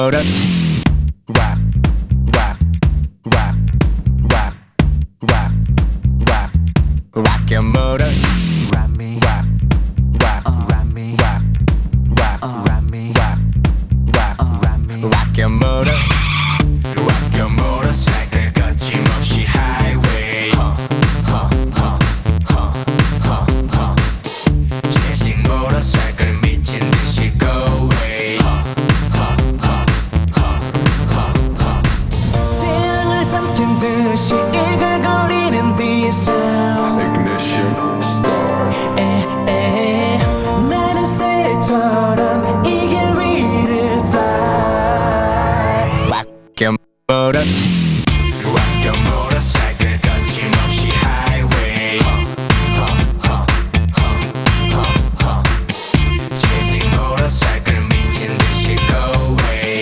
motor. Rock, rock, rock, rock, rock, rock, rock your motor. Rock me, Rock, rock, rock me, rock, rock, rock me, rock, rock, rock me. rock your motor. Rock your motorcycle 거침없이 highway. 채식 motorcycle 미친 듯이 go away. 태양을 삼킨 듯이 이글거리는 the sound. Ignition start. 나는 새처럼 이 길 위를 fly. Rock your motor. Rock your motorcycle 거침없이 highway. 채식 motorcycle 미친 듯이 go away.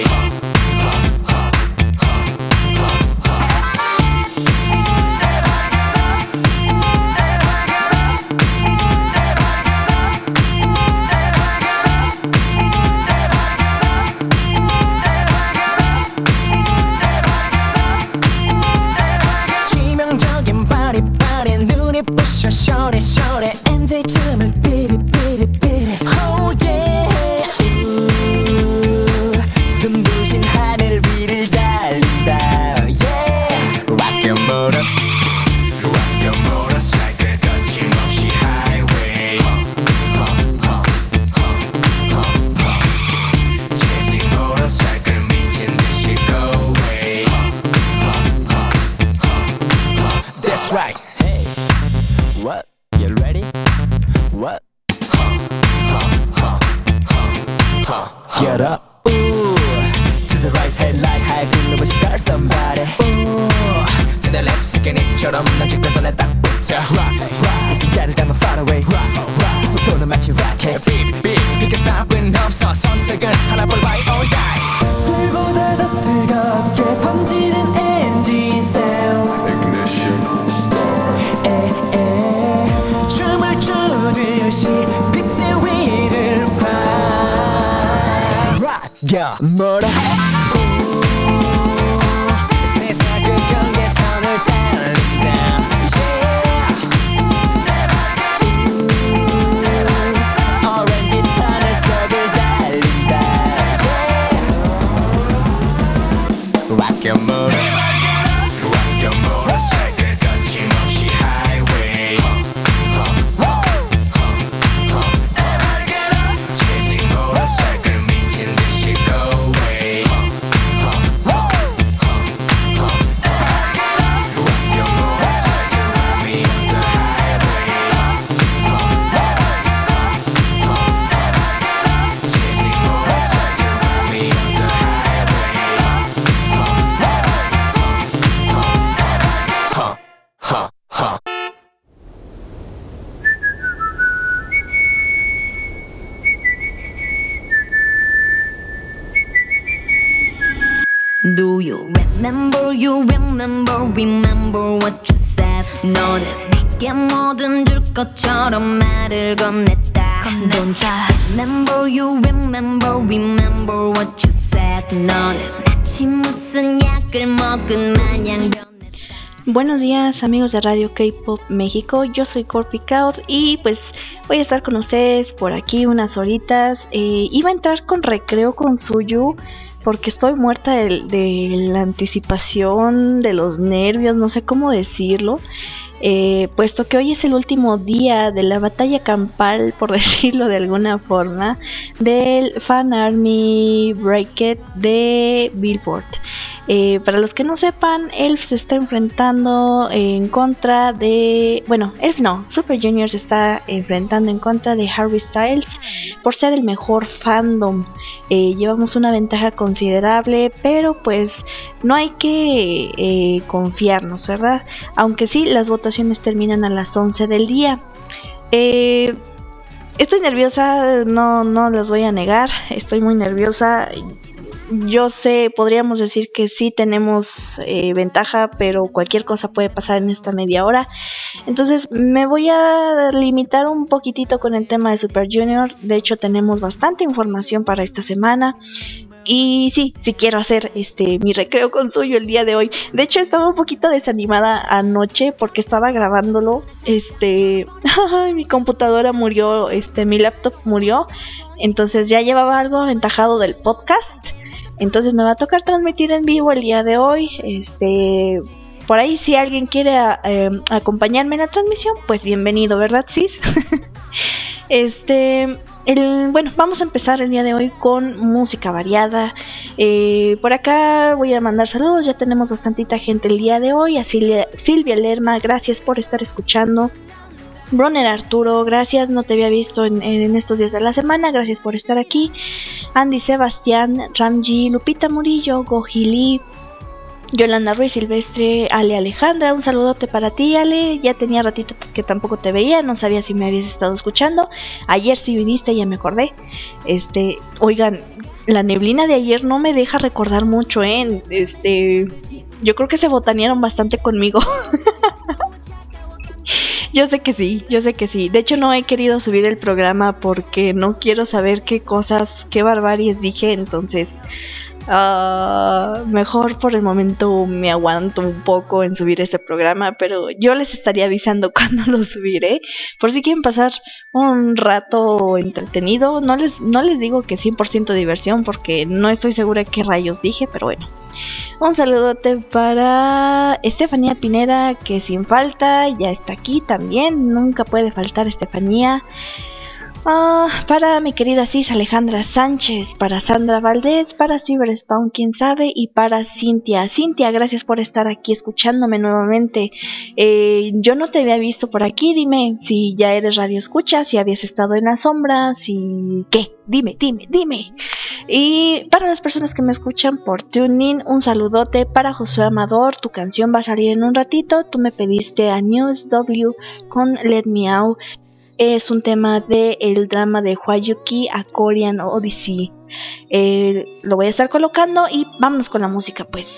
치명적인 바리바리 눈이 부셔 쇼레쇼레 MJ 춤을 삐리삐리삐리 Oh yeah 눈부신 하늘 위를 달린다 Yeah Rock your motor. Rock your motorcycle 거침없이 highway. 채식 motorcycle 미친 듯이 go away. That's right Hey What? You ready? What? Get up Ooh To the right headlight high beam 너무 시끄러 somebody Ooh To the left 스캐닉처럼 난 직선에 딱 붙어 Rock Rock 이 순간을 담아 far away Rock Rock 이 속도는 마치 rocket Beep Beep 비게 stop은 없어 선택은 하나볼 by or die 불보다 더 뜨겁게 번지는 엔진 sound Ignition start. 춤을 추듯이 비트 위를 fly Rock your motor 세상 그 경계선을 달린다 Yeah 오렌지 터널 속을 달린다 Yeah Rock your motor. Rock your motorcycle 거침없이 highway. 채식 motorcycle 미친 듯이 go away. Rock your motorcycle ride me on the highway. 채식 motorcycle ride me on the highway. Do you remember what you said 너는 내게 뭐든 줄 것처럼 말을 건넸다 Don't you remember what you said 너는 마치 무슨 약을 먹은 마냥 Buenos días amigos de Radio K-Pop México, yo soy Corpi Caud y pues voy a estar con ustedes por aquí unas horitas. Iba a entrar con recreo con Suyu porque estoy muerta de la anticipación, de los nervios, no sé cómo decirlo. Puesto que hoy es el último día de la batalla campal, por decirlo de alguna forma, del Fan Army Bracket de Billboard. Para los que no sepan, ELF se está enfrentando en contra de... Bueno, ELF no, Super Junior se está enfrentando en contra de Harry Styles por ser el mejor fandom. Llevamos una ventaja considerable, pero pues no hay que confiarnos, ¿verdad? Aunque sí, las votaciones terminan a las 11 del día. Estoy nerviosa, no les voy a negar, estoy muy nerviosa. Yo sé, podríamos decir que sí tenemos ventaja, pero cualquier cosa puede pasar en esta media hora. Entonces me voy a limitar un poquitito con el tema de Super Junior. De hecho tenemos bastante información para esta semana. Y sí quiero hacer mi recreo con suyo el día de hoy. De hecho estaba un poquito desanimada anoche porque estaba grabándolo. Mi computadora murió, mi laptop murió. Entonces ya llevaba algo aventajado del podcast. Entonces me va a tocar transmitir en vivo el día de hoy. Por ahí si alguien quiere acompañarme en la transmisión, pues bienvenido, ¿verdad, Sis? Bueno, vamos a empezar el día de hoy con música variada. Por acá voy a mandar saludos, ya tenemos bastantita gente el día de hoy. A Silvia Lerma, gracias por estar escuchando. Bronner Arturo, gracias, no te había visto en estos días de la semana, gracias por estar aquí. Andy Sebastián, Ramji, Lupita Murillo, Gojili, Yolanda Ruiz Silvestre, Ale Alejandra, un saludote para ti, Ale. Ya tenía ratito que tampoco te veía, no sabía si me habías estado escuchando. Ayer sí viniste, ya me acordé. Oigan, la neblina de ayer no me deja recordar mucho, yo creo que se botanearon bastante conmigo. Yo sé que sí. De hecho no he querido subir el programa porque no quiero saber qué barbaries dije, entonces mejor por el momento me aguanto un poco en subir este programa, pero yo les estaría avisando cuando lo subiré, por si quieren pasar un rato entretenido. No les digo que 100% diversión porque no estoy segura qué rayos dije, pero bueno. Un saludote para Estefanía Pineda, que sin falta ya está aquí también, nunca puede faltar Estefanía. Para mi querida Cis Alejandra Sánchez, para Sandra Valdés, para Cyberspawn, quién sabe, y para Cintia. Cintia, gracias por estar aquí escuchándome nuevamente. Yo no te había visto por aquí, dime si ya eres radio escucha, si habías estado en la sombra, si... ¿Qué? Dime. Y para las personas que me escuchan por TuneIn, un saludote para Josué Amador. Tu canción va a salir en un ratito. Tú me pediste a News W con Let Me Out. Es un tema de el drama de Hwayuki, A Korean Odyssey. Lo voy a estar colocando y vámonos con la música, pues.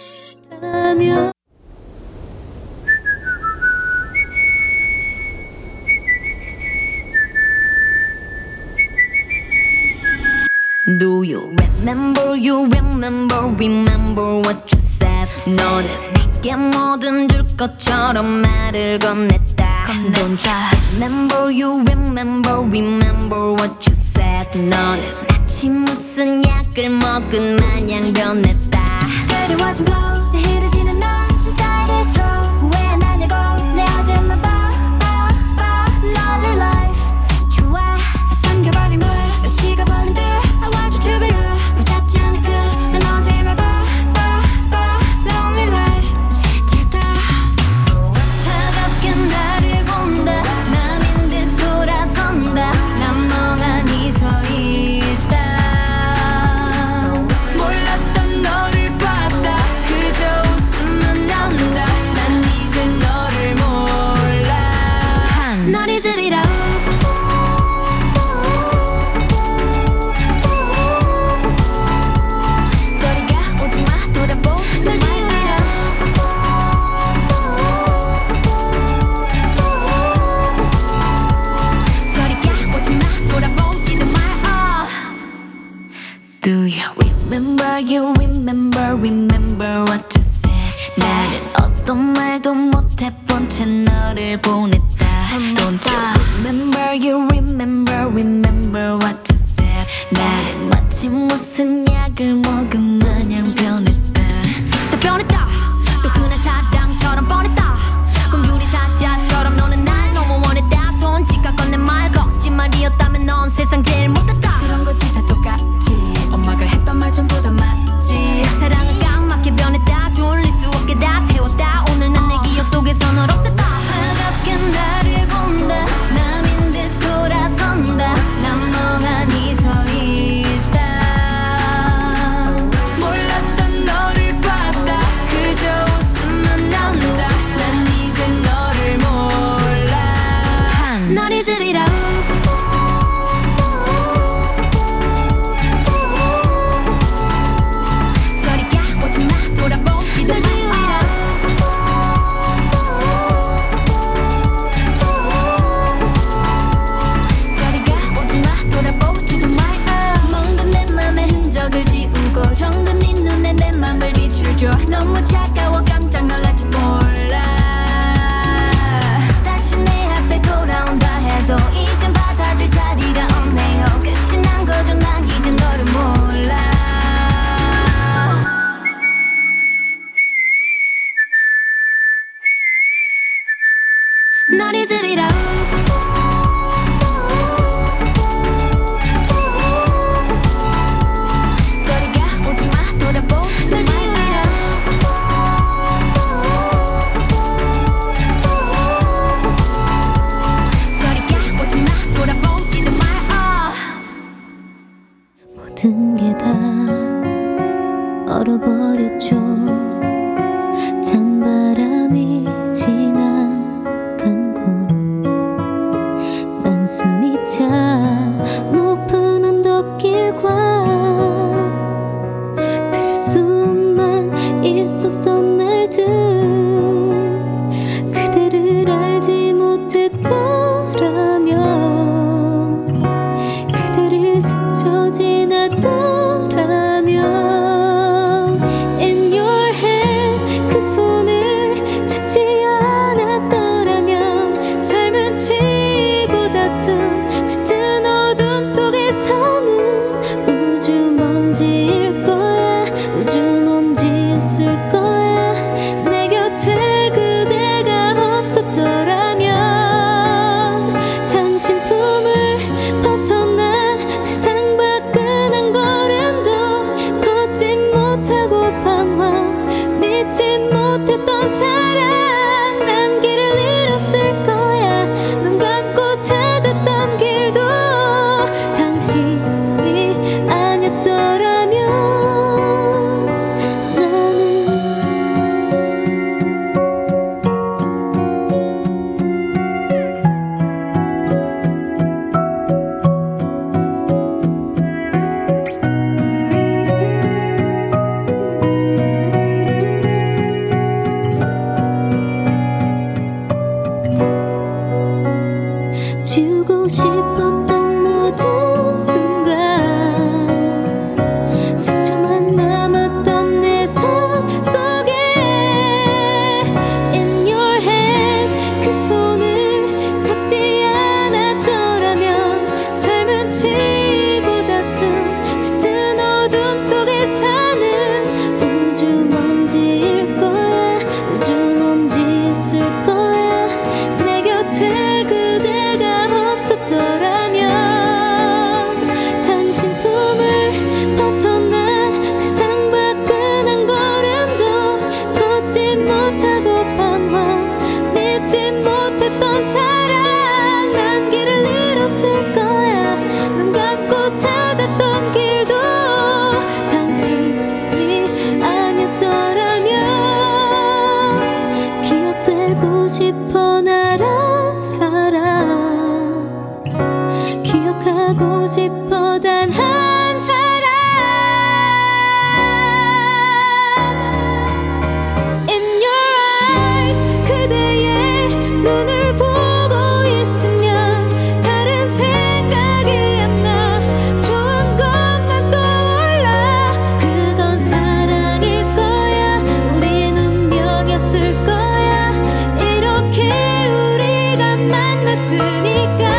Do you remember what you said? 너는 내게 뭐든 줄 것처럼 말을 건넸다. Don't you remember what you said? 너는 마치 무슨 약을 먹은 마냥 변했다. 그리워진 blow, 내 흐려지는 너 진짜 it is true. 후회 안 하냐고 내 어제만 봐 lonely life. 좋아 삼켜버린 물 식어버린 듯 I want you to be real. 붙잡지 않을 끝난 어제의 말 봐 lonely life. 될까 차갑게 나를 본다. 맘인 듯 돌아선다. 난 멍하니 서 있다. 몰랐던 너를 봤다. 그저 웃으면 난다. 난 이제 너를 몰라. 널 잊으리라. 저리가 오지마 돌아보지 널 지우리라. 저리가 오지마 돌아보지도 마. Do you remember what you said? 나는 어떤 말도 못해본 채 너를 보냈다. Don't you remember what you said? 나는 마치 무슨 약을 먹은 마냥 변했다. 다 변했다. 또 흔한 사랑처럼 뻔했다. 꿈꾸린 사자처럼 너는 날 너무 원했다. 손짓과 건넨 말 거짓말이었다면 넌 세상 제일 못했다. 그런 거지 다 똑같지. 엄마가 했던 말 전부 다 맞지. 사랑은 깡맞게 변했다. 돌릴 수 없게 다 태웠다. 오늘 난 내 기억 속에서 널 없앴다. 차갑게 나를 본다. 남인 듯 돌아선다. 난 멍하니 서 있다. 줘 너무 차가워 깜짝 놀랄지 몰라 다시 내 앞에 돌아온다 해도 이젠 받아줄 자리가 없네요 끝이 난 거죠 난 이제 너를 몰라 널 잊으리라 저리 가 오지마 돌아보지 널 지우리라 저리 가 오지마 돌아보지도 마 모든 게 다 얼어버렸죠 찬바람이 지나간 곳 단순히 차 높은 언덕길과 들숨만 있었던 날들 그대를 알지 못했더라면 그대를 스쳐 지나더라면 In your hand 그 손을 잡지 않았더라면 삶은 치고 다툰 짙은 어둠 속에 사는 우주먼지일 거야 우주먼지였을 거야 내 곁에 그대가 없었더라면 당신 품을 벗어나 세상 밖은 한 걸음도 걷지 못하고 방황 믿지 못했던 사랑 난 길을 잃었을 거야 눈 감고 찾았던 길도 당신이 아니었더라면 나는 지우고 싶었던 모든 순간 상처만 남았던 내 삶 속에 In your hand 그 손을 잡지 않았더라면 삶은 치고 다툰 짙은 어둠 속에 사는 우주먼지일 거야 우주먼지였을 거야 내 곁에 그대가 없었더라면 당신 품을 벗어나 세상 밖은 한 걸음도 걷지 못하고 방황 믿지 못했던 사랑 난 길을 잃었을 거야 눈 감고 찾았던 길도 당신이 아니었더라면 기억되고 싶어 나란 사람 기억하고 싶어 단 한 사람 In your eyes 그대의 눈을 보고 있으면 다른 생각이 안 나 좋은 것만 떠올라 그건 사랑일 거야 우린 운명이었을 거야 이렇게 우리가 만났으니까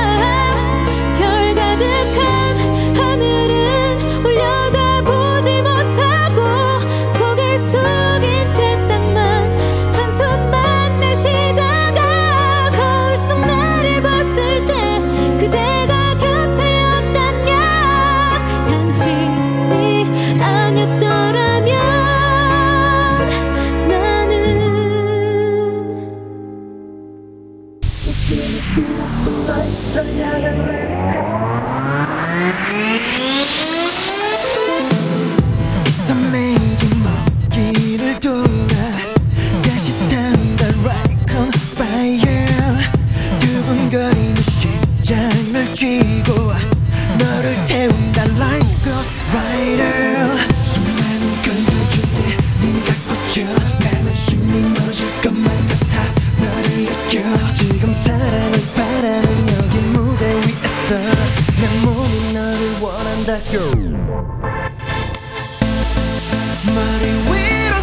별 가득한 하늘은 올려다보지 못하고 고개를 숙인 채 땅만 한숨만 내쉬다가 거울 속 나를 봤을 때 그대가 곁에 없다면 당신이 아니었더라면 나는 매일 먹기를 돌아 다시 탄다 right on fire 두근거리는 심장을 쥐고 너를 태운다 like ghost rider 수많은 걸려줄 때 네가 꽂혀 나는 숨이 멎을 것만 같아 너를 느껴 지금 사랑을 바라는 여기 무대 위에서 내 몸이 너를 원한다 girl 머리 위로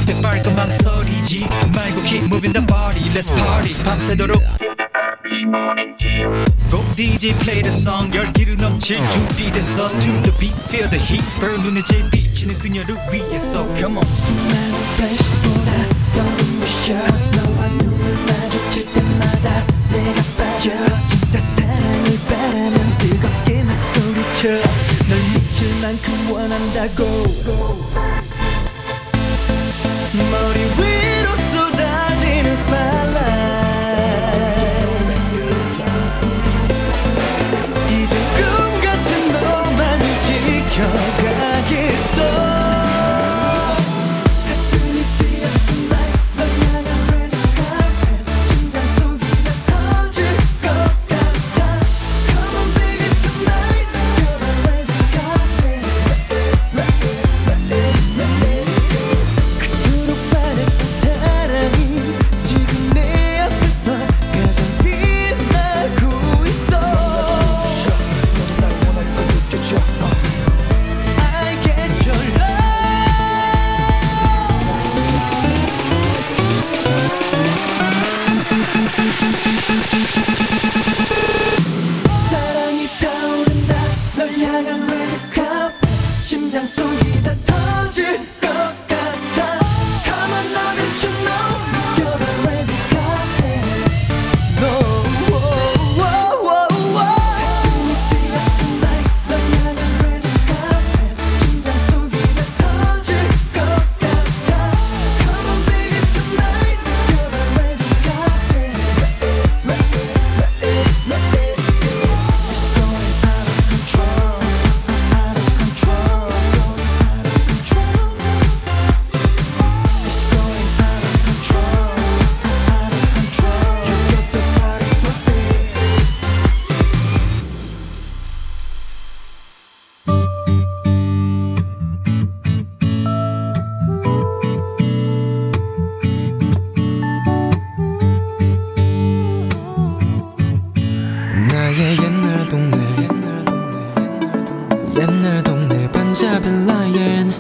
근데 빨끔한 소리지 말고 keep moving the body Let's party 밤새도록 Go DJ play the song 열기를 넘칠 준비됐어 To the beat feel the heat burn 눈에 제일 비치는 그녀를 위해서 Come on 수많은 플래시보다 더 눈부셔 너와 눈을 마주칠 때마다 내가 빠져 진짜 사랑을 바라면 뜨겁게 나 소리쳐 널 미칠 만큼 원한다고 머리 위로 쏟아지는 spotlight 이제 꿈 같은 너만을 지켜가겠어 가슴이 뛰어 tonight 널 향한 red carpet 심장 소리 다 터질 것 같아 Come on baby tonight you're a red carpet 그토록 바랬던 사랑이 지금 내 앞에서 가장 빛나고 있어 너도 날 원하는 걸 느껴져 I get your love 사랑이 타오른다 널 향한 red carpet 심장 소리 다 터질 것 같아 Come on now don't you know you're a red carpet No 가슴이 뛰어 tonight 널 향한 red carpet 심장 소리 다 터질 것 같아 Come on baby tonight you're a red carpet It's going out of control out of control It's going out of control out of control You got the body for me 나의 옛날 동네 옛날 동네 반자빌 라인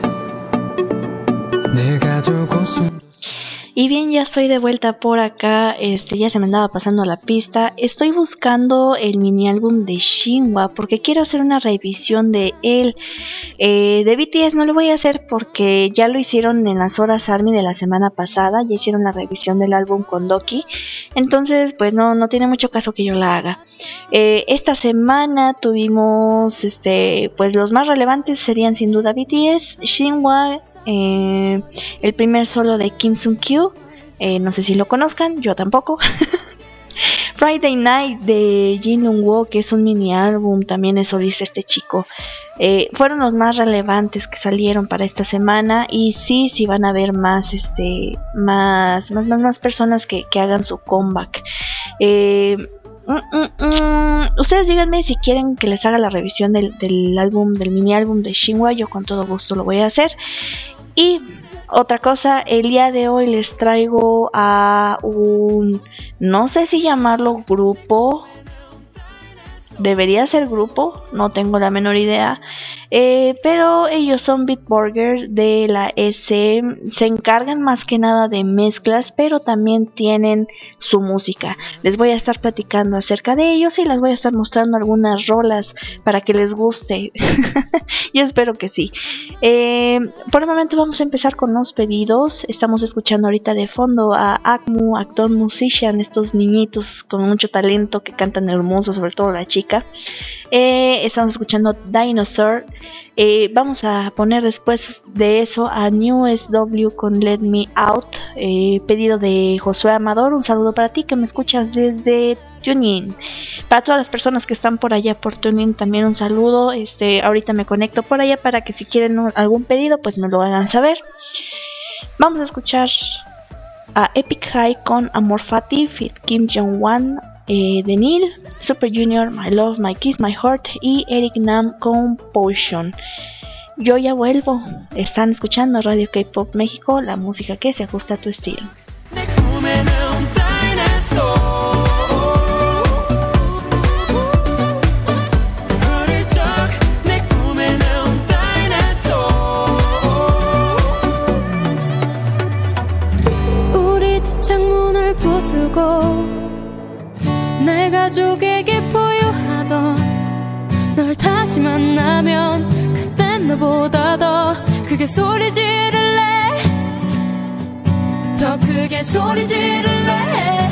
내가 두고 숨 Y bien, ya estoy de vuelta por acá, ya se me andaba pasando la pista. Estoy buscando el mini álbum de Shinhwa porque quiero hacer una revisión de él. De BTS no lo voy a hacer porque ya lo hicieron en las horas ARMY de la semana pasada, ya hicieron la revisión del álbum con Doki. Entonces, pues no tiene mucho caso que yo la haga. Esta semana tuvimos, pues los más relevantes serían sin duda BTS, Shinhwa, el primer solo de Kim Sung-kyu, no sé si lo conozcan, yo tampoco. Friday Night de Jin Young-woo, que es un mini álbum, también es solista este chico. Fueron los más relevantes que salieron para esta semana y sí van a haber más más personas que hagan su comeback. Ustedes díganme si quieren que les haga la revisión del álbum, del mini álbum de Shinhwa, yo con todo gusto lo voy a hacer. Y otra cosa, el día de hoy les traigo a un, no sé si llamarlo grupo, debería ser grupo, no tengo la menor idea, pero ellos son Bitburger de la S, se encargan más que nada de mezclas, pero también tienen su música. Les voy a estar platicando acerca de ellos y les voy a estar mostrando algunas rolas para que les guste. Yo espero que sí. Por el momento vamos a empezar con los pedidos. Estamos escuchando ahorita de fondo a Akmu, Actor Musician, estos niñitos con mucho talento que cantan hermoso, sobre todo la chica. Estamos escuchando Dinosaur. Vamos a poner después de eso a New SW con Let Me Out, pedido de Josué Amador. Un saludo para ti que me escuchas desde TuneIn. Para todas las personas que están por allá por TuneIn también un saludo. Ahorita me conecto por allá para que si quieren algún pedido pues me lo hagan saber. Vamos a escuchar a Epic High con Amor Fati, Fit Kim Jong-wan, de Neil, Super Junior, My Love, My Kiss, My Heart y Eric Nam con Potion. Yo ya vuelvo. Están escuchando Radio K-Pop México, la música que se ajusta a tu estilo. 쓰고 내 가족에게 보유하던 널 다시 만나면 그땐 너보다 더 크게 소리 지를래 더 크게 소리 지를래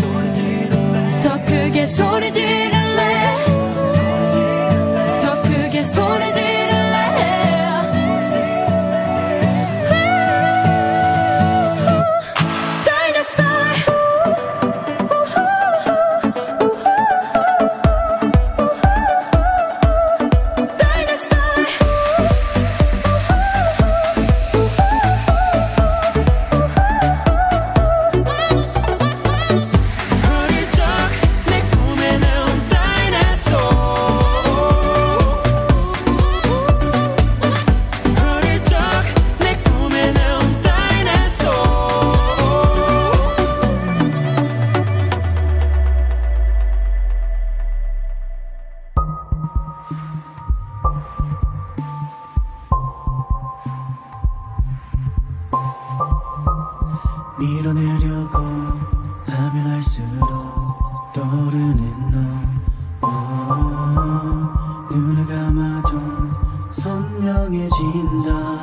더 크게 소리 지를래 더 크게 소리 지를래 밀어내려고 하면 할수록 떠오르는 너 눈을 감아도 선명해진다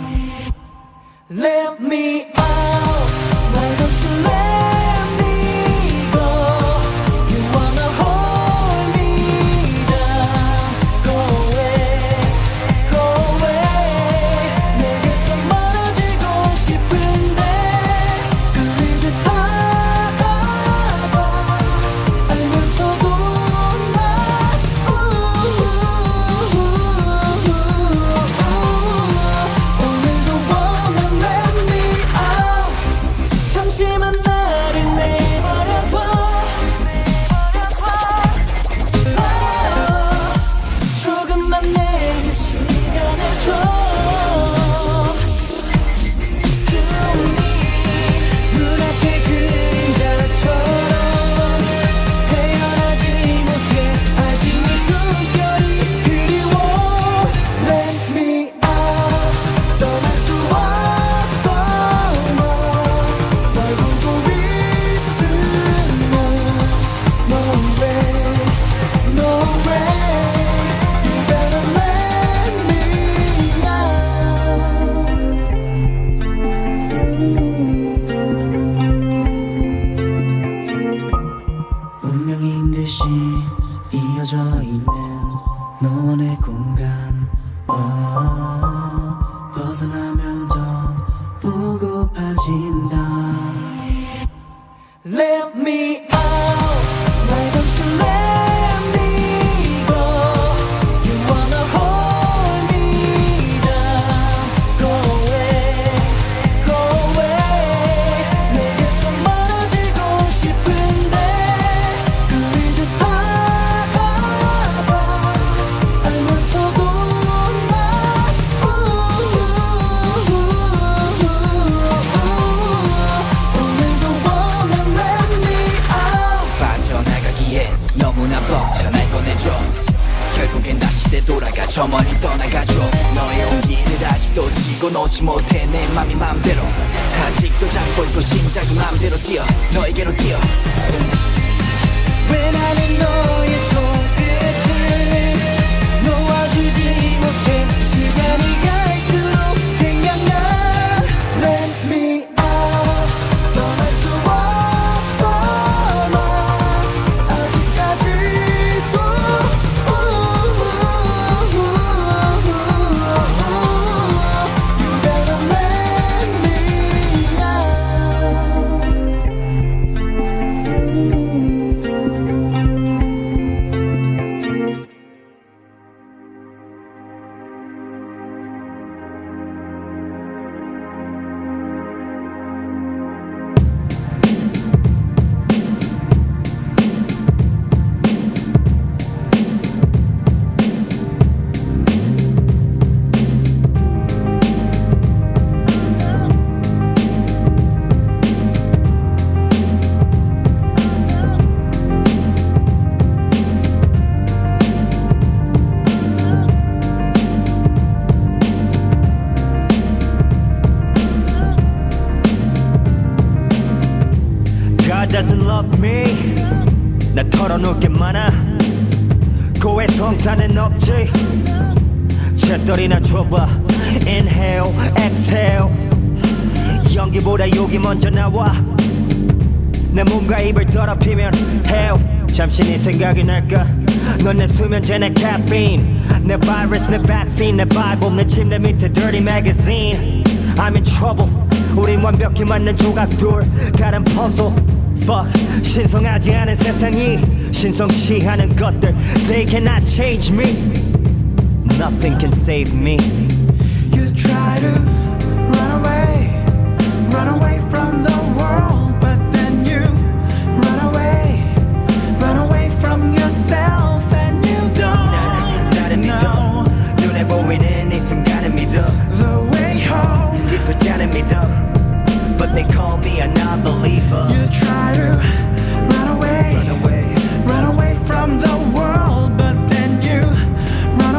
Let me out Why don't you let me go You wanna hold me down Go away Go away 내게서 멀어지고 싶은데 끌리듯 다가가 알면서도 나 오늘도 wanna let me out 잠시만 나를 내버려둬 조금만 내게 시간을 줘 눈앞의 그림자처럼 헤어나지 못해 아직 네 숨결이 그리워 Let me out 떠날 수 없어 널 보고 있으면 No way No way You better let me out 운명인 듯이 이어져 있는 너와 내 공간 벗어나면 더 보고파진다 Let me out Why don't you let me go You wanna hold me down Go away Go away 내게서 멀어지고 싶은데 끌리듯 다가가 알면서도 나 오늘도 wanna let me out 빠져나가기엔 너무나 벅차날 꺼내줘 결국엔 다시 되돌아가 저 멀리 떠나가줘 너의 온기를 아직도 쥐고 놓지 못해 내 맘이 맘대로 아직도 잡고 있고 심장이 맘대로 뛰어 너에게로 뛰어 왜 나는 너의 손끝을 놓아주지 못해 시간이 갈수록 생각나 Let me out 떠날 수 없어 나 아직까지도 You better let me out love me 나 털어놓을 게 많아 고해성사는 없지 채떨이나 줘봐 Inhale, exhale 연기보다 욕이 먼저 나와 내 몸과 입을 더럽히면 hell 잠시 네 생각이 날까 넌 내 수면제 내 caffeine 내 virus 내 vaccine 내 bible 내 침대 밑에 dirty magazine I'm in trouble 우린 완벽히 맞는 조각들 다른 puzzle Fuck 신성하지 않은 세상이 신성시하는 것들 They cannot change me Nothing can save me You try to run away from the world, but then you run away from yourself, and you don't. 나를 믿어 눈에 보이는 이 순간을 믿어 The way home. 이 숫자는 믿어 But they call me a non-believer You try to run away from the world, but then you run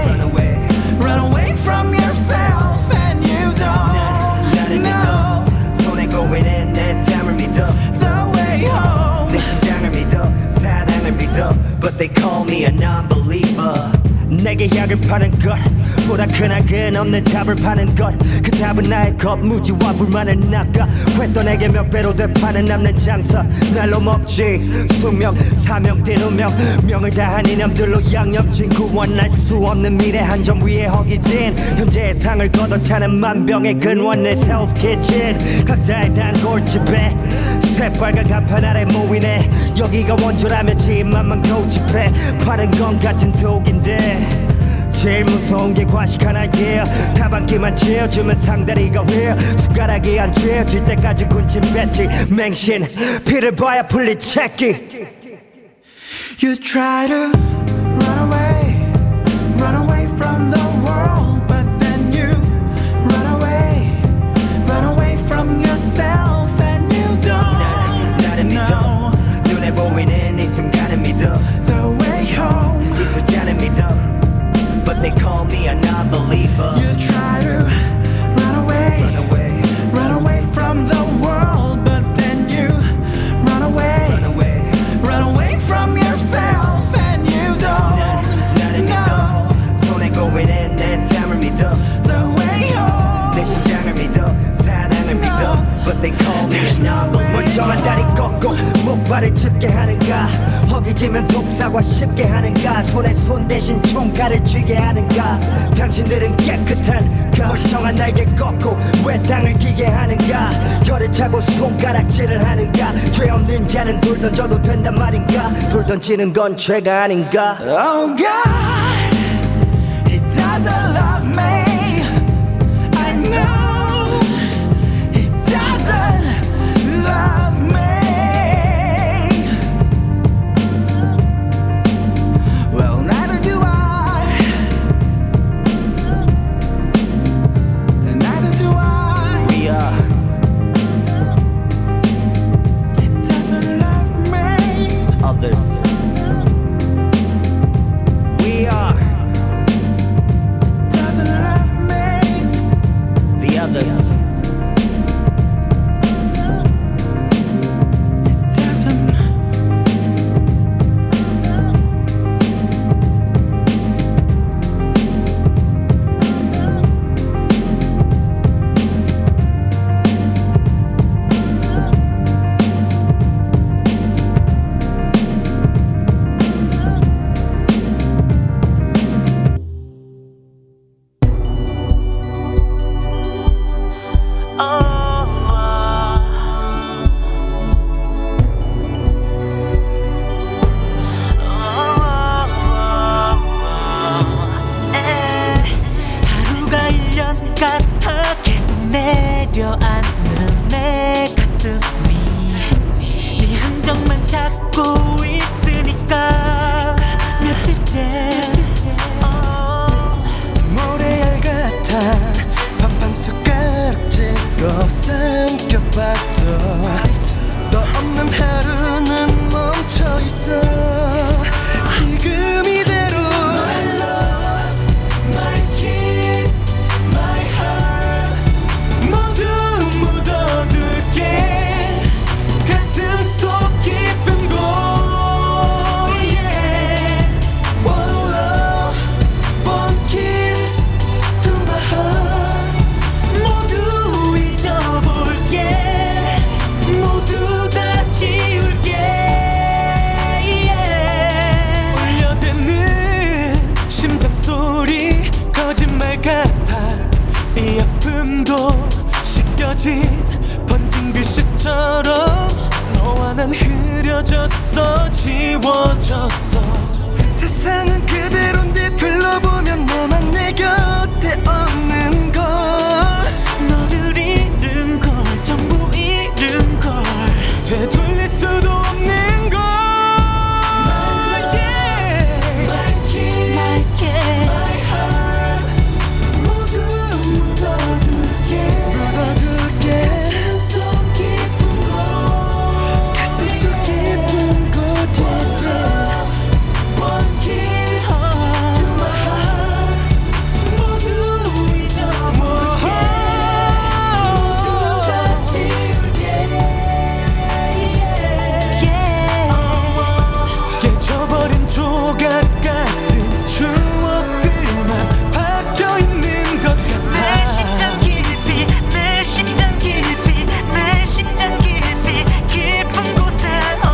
away from yourself, and you don't. 나를 믿어 손에 고이는 내 땀을 믿어 The way home. 내 심장을 믿어 사랑을 믿어 But they call me a non-believer 내게 약을 파는 것 보다 큰 악은 없는 답을 파는 것 그 답은 나의 겁무지와 불만을 낚아 왜 내게 몇 배로 되파는 남는 장사 날로 먹지 수명 사명 띠누명 명을 다한 이념들로 양념진 구원할 수 없는 미래 한 점 위에 허기진 현재의 상을 걷어차는 만병의 근원 내 Hell's Kitchen 각자의 단골집에 새빨간 간판 아래 모이네 여기가 원조라면 집만만 고집해 파는 건 같은 독인데 제일 무서운 게 과식한 아이디어 답 한 끼만 지어주면 상다리가 휘어 숟가락이 안 쥐어질 때까지 군침 뱉지 맹신 피를 봐야 풀리 채기 You try to run away from the world, but then you run away from yourself, and you don't. 나를 믿어 눈에 보이는 이 순간을 믿어 The way home. 이 숫자는 믿어 But they call me a non-believer You try to run away from the world, but then you run away from yourself, and you don't. 나를 믿어 손에 고이는 내 땀을 믿어 The way home. 내 심장을 믿어 사랑을 믿어 But they call me a non-believer 멀쩡한 다리 꺾고 목발을 짚게 하는가 허기지면 독사과 쉽게 하는가 손에 손 대신 총칼을 쥐게 하는가 당신들은 깨끗한가 멀쩡한 날개 꺾고 왜 땅을 기게 하는가 혀를 차고 손가락질을 하는가 죄 없는 자는 돌 던져도 된단 말인가 돌 던지는 건 죄가 아닌가 Oh God, He doesn't love me. I know He doesn't love me. Well, neither do I. And neither do I. We are He doesn't love me. others We are Doesn't love me. the others Doesn't. 하루가 1년 같아 계속 내려앉는 내 가슴이 네 흔적만 찾고 있으니까 며칠째 모래알 같아 밥 한 숟가락째로 삼켜봐도 너 없는 하루는 멈춰있어 지금 이대로 My love, my kiss, my heart 모두 묻어둘게 가슴 속 깊이 흩어진 번진 글씨처럼 너와 난 흐려졌어 지워졌어 세상은 그대로인데 둘러보면 너만 내 곁에 없는 걸 너를 잃은 걸 전부 잃은 걸 되돌릴 수도 없는 걸 My kiss, my heart 모두 묻어둘게 가슴 속 깊은 곳 가슴 속 깊은 곳에 One kiss to my heart 모두 잊어버릴게 모두 다 지울게 깨져버린 조각 같은 추억들만 박혀있는 것 같아 내 심장 깊이 내 심장 깊이 내 심장 깊이 깊은 곳에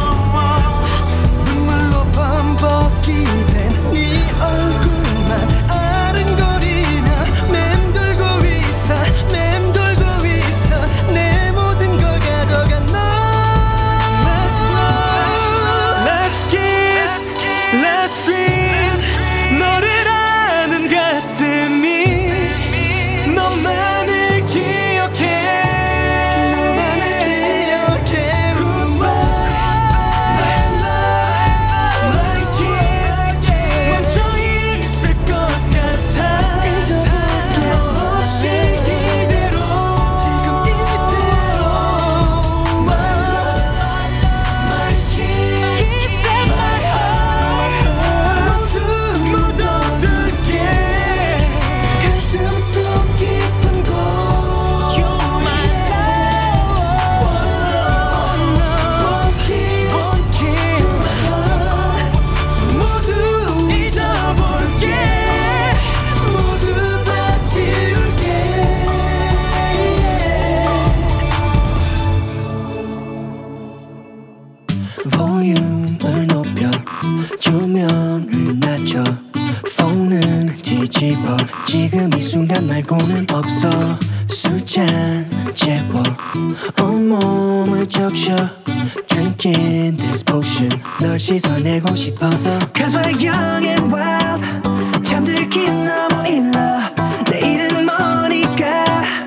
눈물로 범벅이 된 네 얼굴만 아른거리며 맴돌고 있어 내 모든 걸 가져간 너 Last kiss, last dream 너를 아는 가슴이 너만을 기억해 Goodbye My love, my kiss 멈춰있을 것 같아 잊어볼게 없이 이대로 지금 이대로 My love, my kiss my heart 모두 묻어둘게 가슴 속 깊은 곳 You're my love One kiss to my heart 모두 잊어볼게 모두 다 지울게 볼륨을 높여 조명을 낮춰 폰을 뒤집어 지금 이 순간 말고는 없어 술잔 재워 온몸을 적셔 Drinking this potion 널 씻어내고 싶어서 Cause we're young and wild 잠들기 너무 일러 내일은 머니까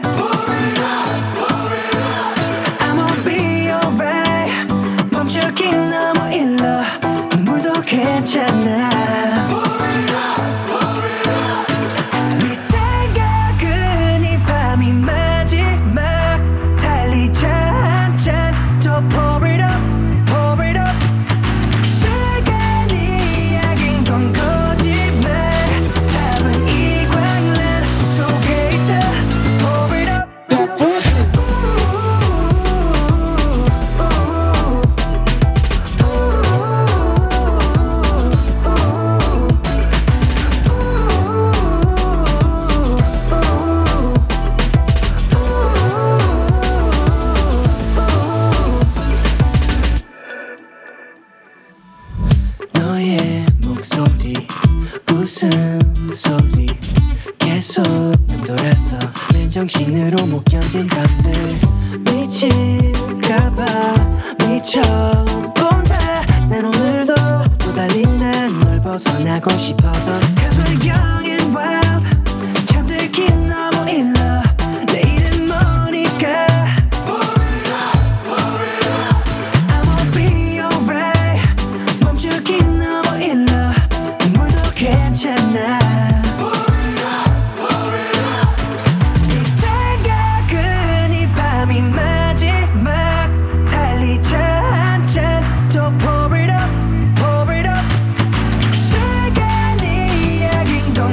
I'ma be alright 멈추기 너무 일러 눈물도 괜찮아 네 생각은 이 밤이 마지막 달리자 한잔 더 pour it up 시간이 약인 건 거짓말 답은 이 광란 속에 있어 pour it up 너의 목소리 웃음소리 계속 돌아서 맨정신으로 못 견딘 밤들 미칠까봐 미쳐본다 난 오늘도 또 달린다 널 벗어나고 싶어서 Cause we're young and wild 잠들기 너무 일러 내일은 머니까 I'ma be alright 멈추기 너무 일러 눈물도 괜찮아 네 생각은 이 밤이 마지막 달리자 한잔 더 pour it up 시간이 약인 건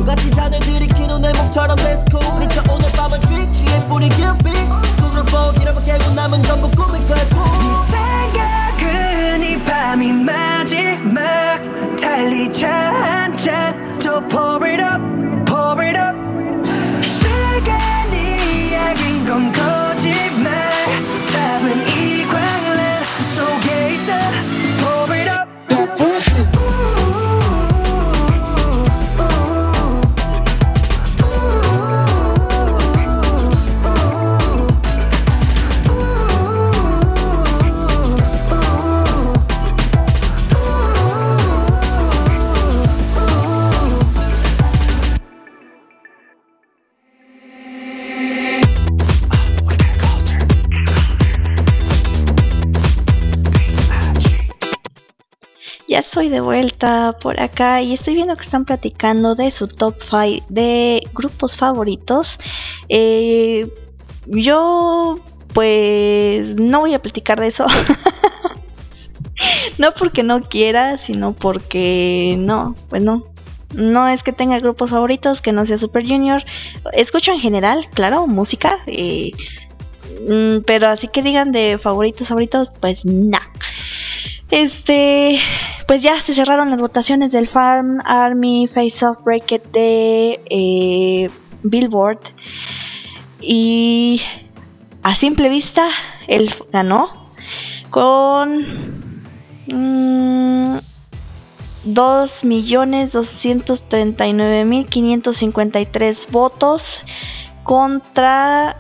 너같이 잔을 들이키는 내 목처럼 Let's go 미쳐 오늘 밤은 trick 취해 뿌리 깊이 술을 포기를 깨고 남은 전부 꿈일 거야 네 생각은 이 밤이 마지막 달리자 한잔 더 pour it up pour it up 시간이 약인 건 거짓말 답은 이 광란 속에 있어 pour it up Ya estoy de vuelta por acá y estoy viendo que están platicando de su top 5 de grupos favoritos. Yo pues no voy a platicar de eso. No porque no quiera, sino porque no, pues no. No es que tenga grupos favoritos, que no sea Super Junior. Escucho en general, claro, música. Pero así que digan de favoritos, pues no. Pues ya se cerraron las votaciones del Fan Army Face Off Break It de Billboard y a simple vista él ganó con 2.239.553 votos contra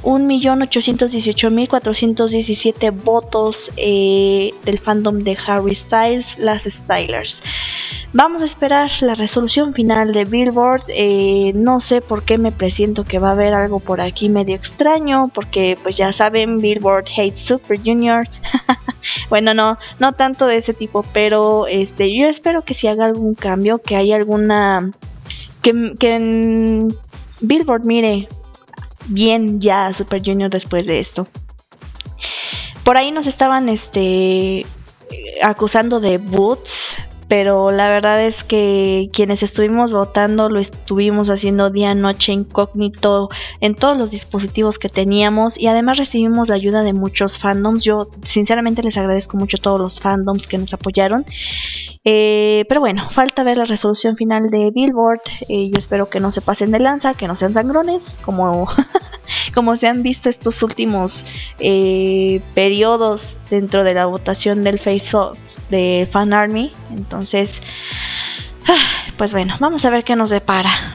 1.818.417 votos del fandom de Harry Styles, las Stylers. Vamos a esperar la resolución final de Billboard. No sé por qué me presiento que va a haber algo por aquí medio extraño, porque pues ya saben, Billboard hates Super Junior. Bueno, no tanto de ese tipo, pero yo espero que si haga algún cambio, que haya alguna que Billboard mire bien ya a Super Junior después de esto. Por ahí nos estaban acusando de boots, pero la verdad es que quienes estuvimos votando lo estuvimos haciendo día noche incógnito en todos los dispositivos que teníamos y además recibimos la ayuda de muchos fandoms. Yo sinceramente les agradezco mucho a todos los fandoms que nos apoyaron. Pero bueno, falta ver la resolución final de Billboard. Yo espero que no se pasen de lanza, que no sean sangrones, como, como se han visto estos últimos periodos dentro de la votación del Face Off de Fan Army. Entonces, pues bueno, vamos a ver qué nos depara.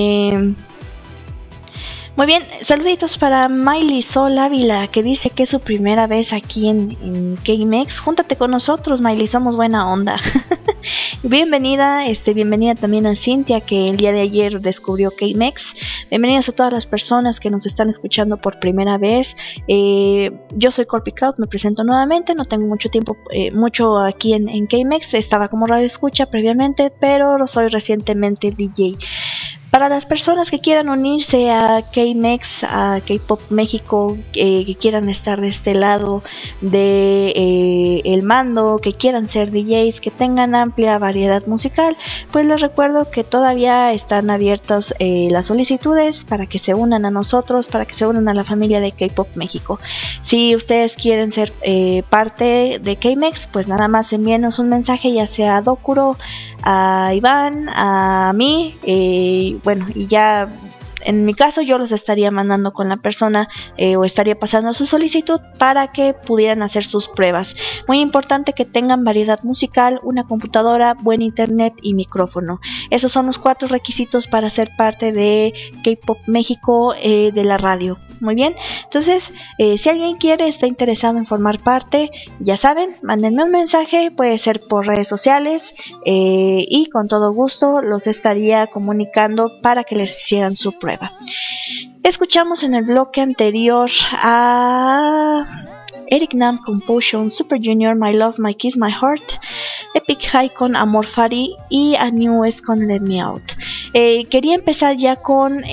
Muy bien, saluditos para Miley Sol Ávila, que dice que es su primera vez aquí en K-Mex. Júntate con nosotros, Miley, somos buena onda. Bienvenida, bienvenida también a Cintia, que el día de ayer descubrió K-Mex. Bienvenidos a todas las personas que nos están escuchando por primera vez. Yo soy Corpy Kraut, me presento nuevamente, no tengo mucho tiempo, mucho aquí en K-Mex. Estaba como radio escucha previamente, pero soy recientemente DJ. Para las personas que quieran unirse a K-Mex, a K-Pop México, que quieran estar de este lado de el mando, que quieran ser DJs, que tengan amplia variedad musical, pues les recuerdo que todavía están abiertas las solicitudes para que se unan a nosotros, para que se unan a la familia de K-Pop México. Si ustedes quieren ser parte de K-Mex, pues nada más envíenos un mensaje, ya sea a Dokuro, a Iván, a mí, bueno, y ya en mi caso yo los estaría mandando con la persona o estaría pasando su solicitud para que pudieran hacer sus pruebas. Muy importante que tengan variedad musical, una computadora, buen internet y micrófono. Esos son los 4 requisitos para ser parte de K-Pop México de la radio. Muy bien, entonces si alguien está interesado en formar parte, ya saben, mándenme un mensaje, puede ser por redes sociales y con todo gusto los estaría comunicando para que les hicieran su prueba. Escuchamos en el bloque anterior a Eric Nam con Potion, Super Junior, My Love, My Kiss, My Heart, Epic High con Amor Fari y A New West con Let Me Out. Quería empezar ya con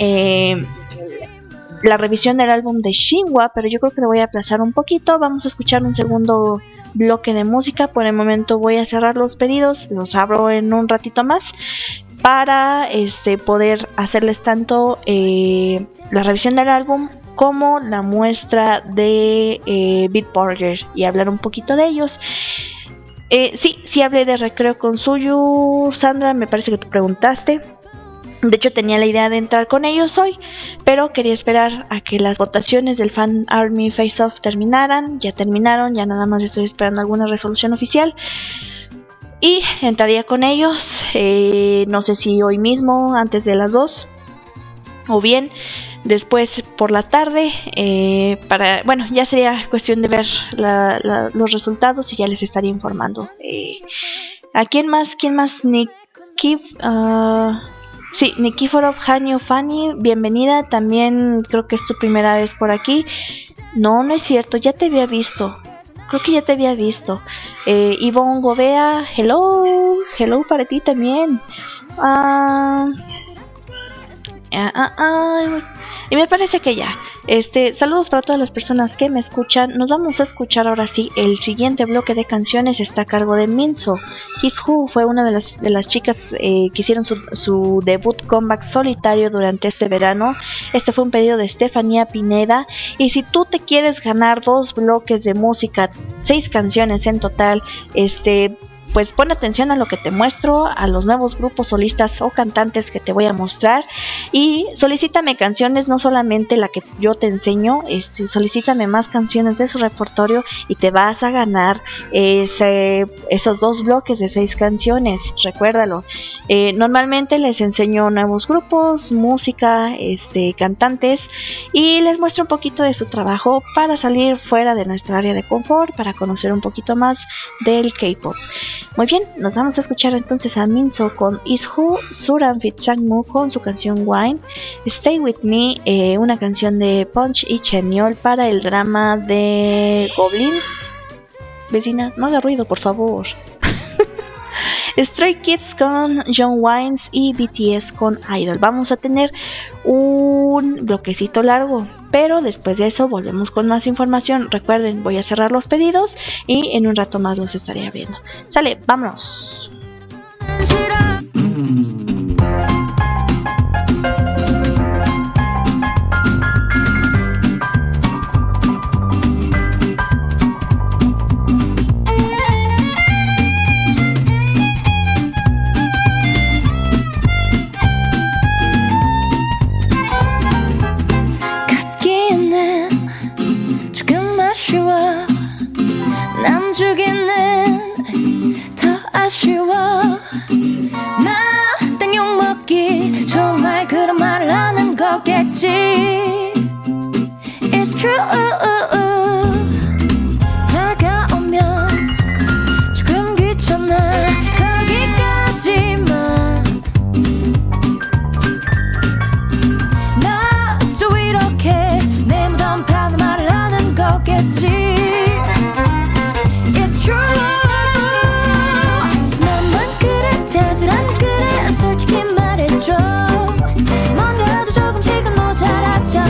la revisión del álbum de Shinhwa, pero yo creo que lo voy a aplazar un poquito. Vamos a escuchar un segundo bloque de música. Por el momento voy a cerrar los pedidos, los abro en un ratito más. para poder hacerles tanto la revisión del álbum como la muestra de Bitburger y hablar un poquito de ellos. Sí hablé de Recreo con Suyu, Sandra, me parece que tú preguntaste. De hecho tenía la idea de entrar con ellos hoy, pero quería esperar a que las votaciones del Fan Army Face Off terminaran. Ya terminaron, ya nada más estoy esperando alguna resolución oficial y entraría con ellos, no sé si hoy mismo antes de las 2 o bien después por la tarde, bueno, ya sería cuestión de ver los resultados y ya les estaría informando. ¿A quién más? Sí, Nikiforov, Hanyo, Fanny, bienvenida. También creo que es tu primera vez por aquí. No es cierto, ya te había visto. Creo que ya te había visto. Ivonne Gobea, hello para ti también. Y me parece que ya. Saludos para todas las personas que me escuchan. Nos vamos a escuchar ahora sí. El siguiente bloque de canciones está a cargo de Minso. His Who fue una de las chicas que hicieron su debut comeback solitario durante este verano. Este fue un pedido de Estefanía Pineda. Y si tú te quieres ganar 2 bloques de música, 6 canciones en total, pues pon atención a lo que te muestro, a los nuevos grupos solistas o cantantes que te voy a mostrar, y solicítame canciones, no solamente la que yo te enseño, solicítame más canciones de su repertorio y te vas a ganar esos 2 bloques de 6 canciones, recuérdalo. Normalmente les enseño nuevos grupos, música, cantantes, y les muestro un poquito de su trabajo para salir fuera de nuestra área de confort, para conocer un poquito más del K-pop. Muy bien, nos vamos a escuchar entonces a Minso con Is Who, Suran Fit Changmu con su canción Wine, Stay With Me, una canción de Punch y Chenyol para el drama de Goblin. Vecina, no haga ruido, por favor. Stray Kids con John Wines y BTS con Idol. Vamos a tener un bloquecito largo, pero después de eso volvemos con más información. Recuerden, voy a cerrar los pedidos y en un rato más los estaré abriendo. Sale, vámonos. 남주기는 더 아쉬워 나 땡 욕먹기 정말 그런 말을 하는 거겠지 It's true 다가오면 조금 귀찮아 거기까지만 나도 이렇게 내 무덤 파는 말을 하는 거겠지 솔직히 말해줘 뭔가도 조금씩은 모자랐잖아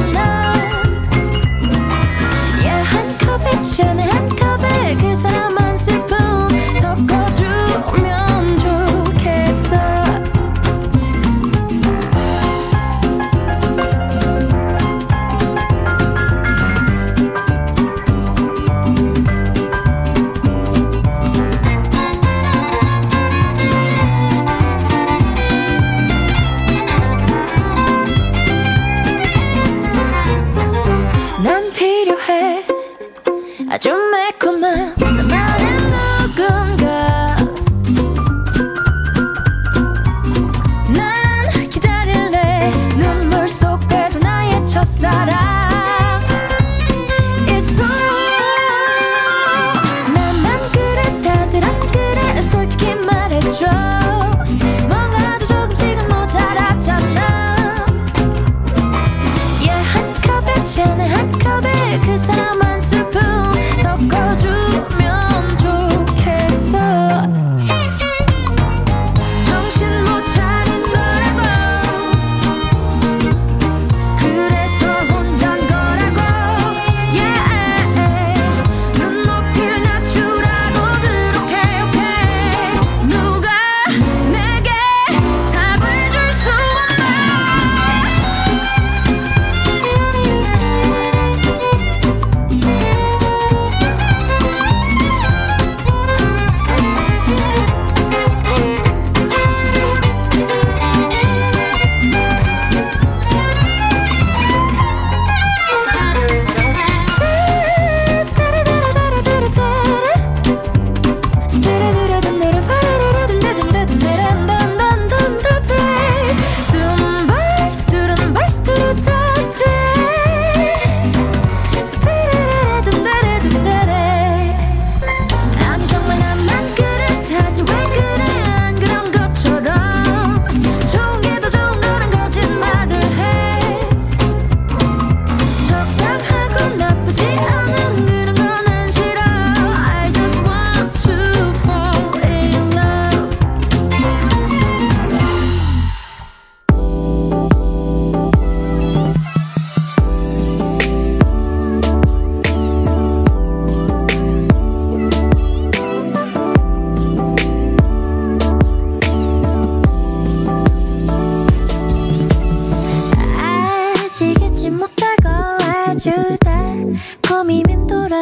주다 꿈이 맴돌아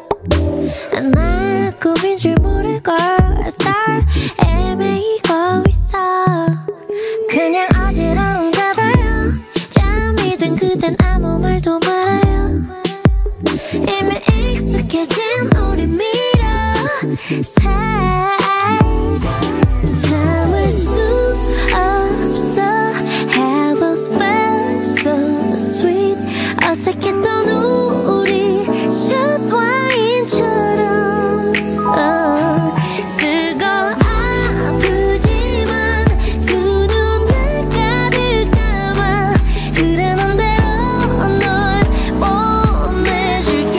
나 꿈인 줄 모르고 star 애매히고 있어 그냥 어지러운가 봐요 잠이 든 그댄 아무 말도 말아요 이미 익숙해진 우리 미러 사이 참을 수 없어 Have a fun so sweet 어색했던 우리 샷 와인처럼 쓰고 아프지만 두 눈을 가득 감아 흐르는 대로 널 보내줄게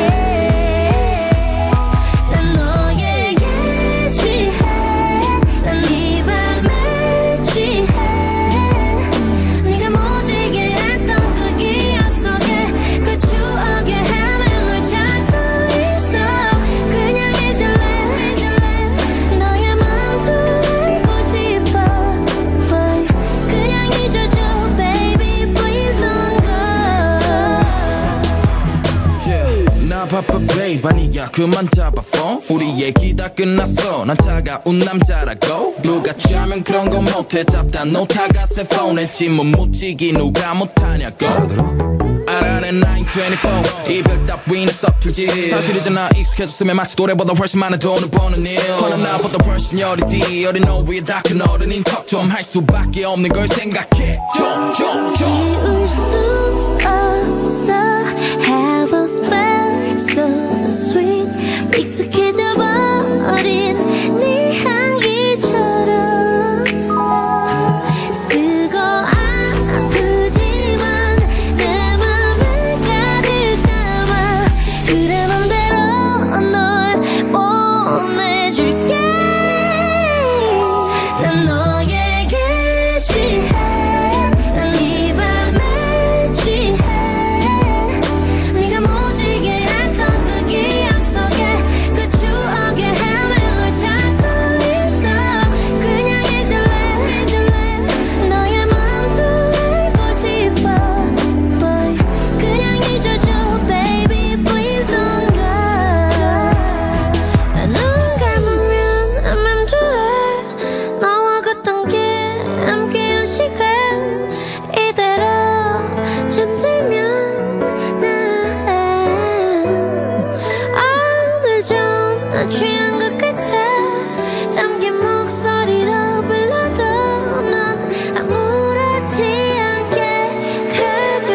난 너에게 취해 난 이 밤에 취해 네가 모지게 했던 그 기억 속에 그 추억의 헤매는 널 찾고 있어 그냥 잊을래 너의 맘도 알고 싶어 But 그냥 잊어줘 baby please don't go 나 바빠 babe 아니야 그만 잡아 phone 우리 얘기 다 끝났어 난 차가운 남자라고 누가 짜면 그런 거 못해 잡다 놓다가 새 폰에 질문 묻히기 누가 못하냐고 알아낸 924 이별 따위는 서툴지 사실이잖아 익숙해졌으면 마치 노래보다 훨씬 많은 돈을 버는 일 허나 나보다 훨씬 여리디 어린 너위에 다 큰 어른인 척 좀 할 수밖에 없는 걸 생각해 좀 지울 수 없어 Have a fun so sweet 익숙해져 버린 네 향기처럼 쓰고 아프지만 내 맘을 가득 담아 흐르는 대로 널 보내줄게 난 너에게 취해 난 이 밤에 취해 네가 모지게 했던 그 기억 속에 그 추억의 헤매는 널 찾고 있어 그냥 잊을래 너의 맘도 알고 싶어 But 그냥 잊어줘 baby please don't go 눈 감으면 맘졸래 너와 걷던 길 함께한 시간 이대로 잠들면 난 오늘 좀 취한 것 같아 잠긴 목소리로 불러도 넌 아무렇지 않게 가줘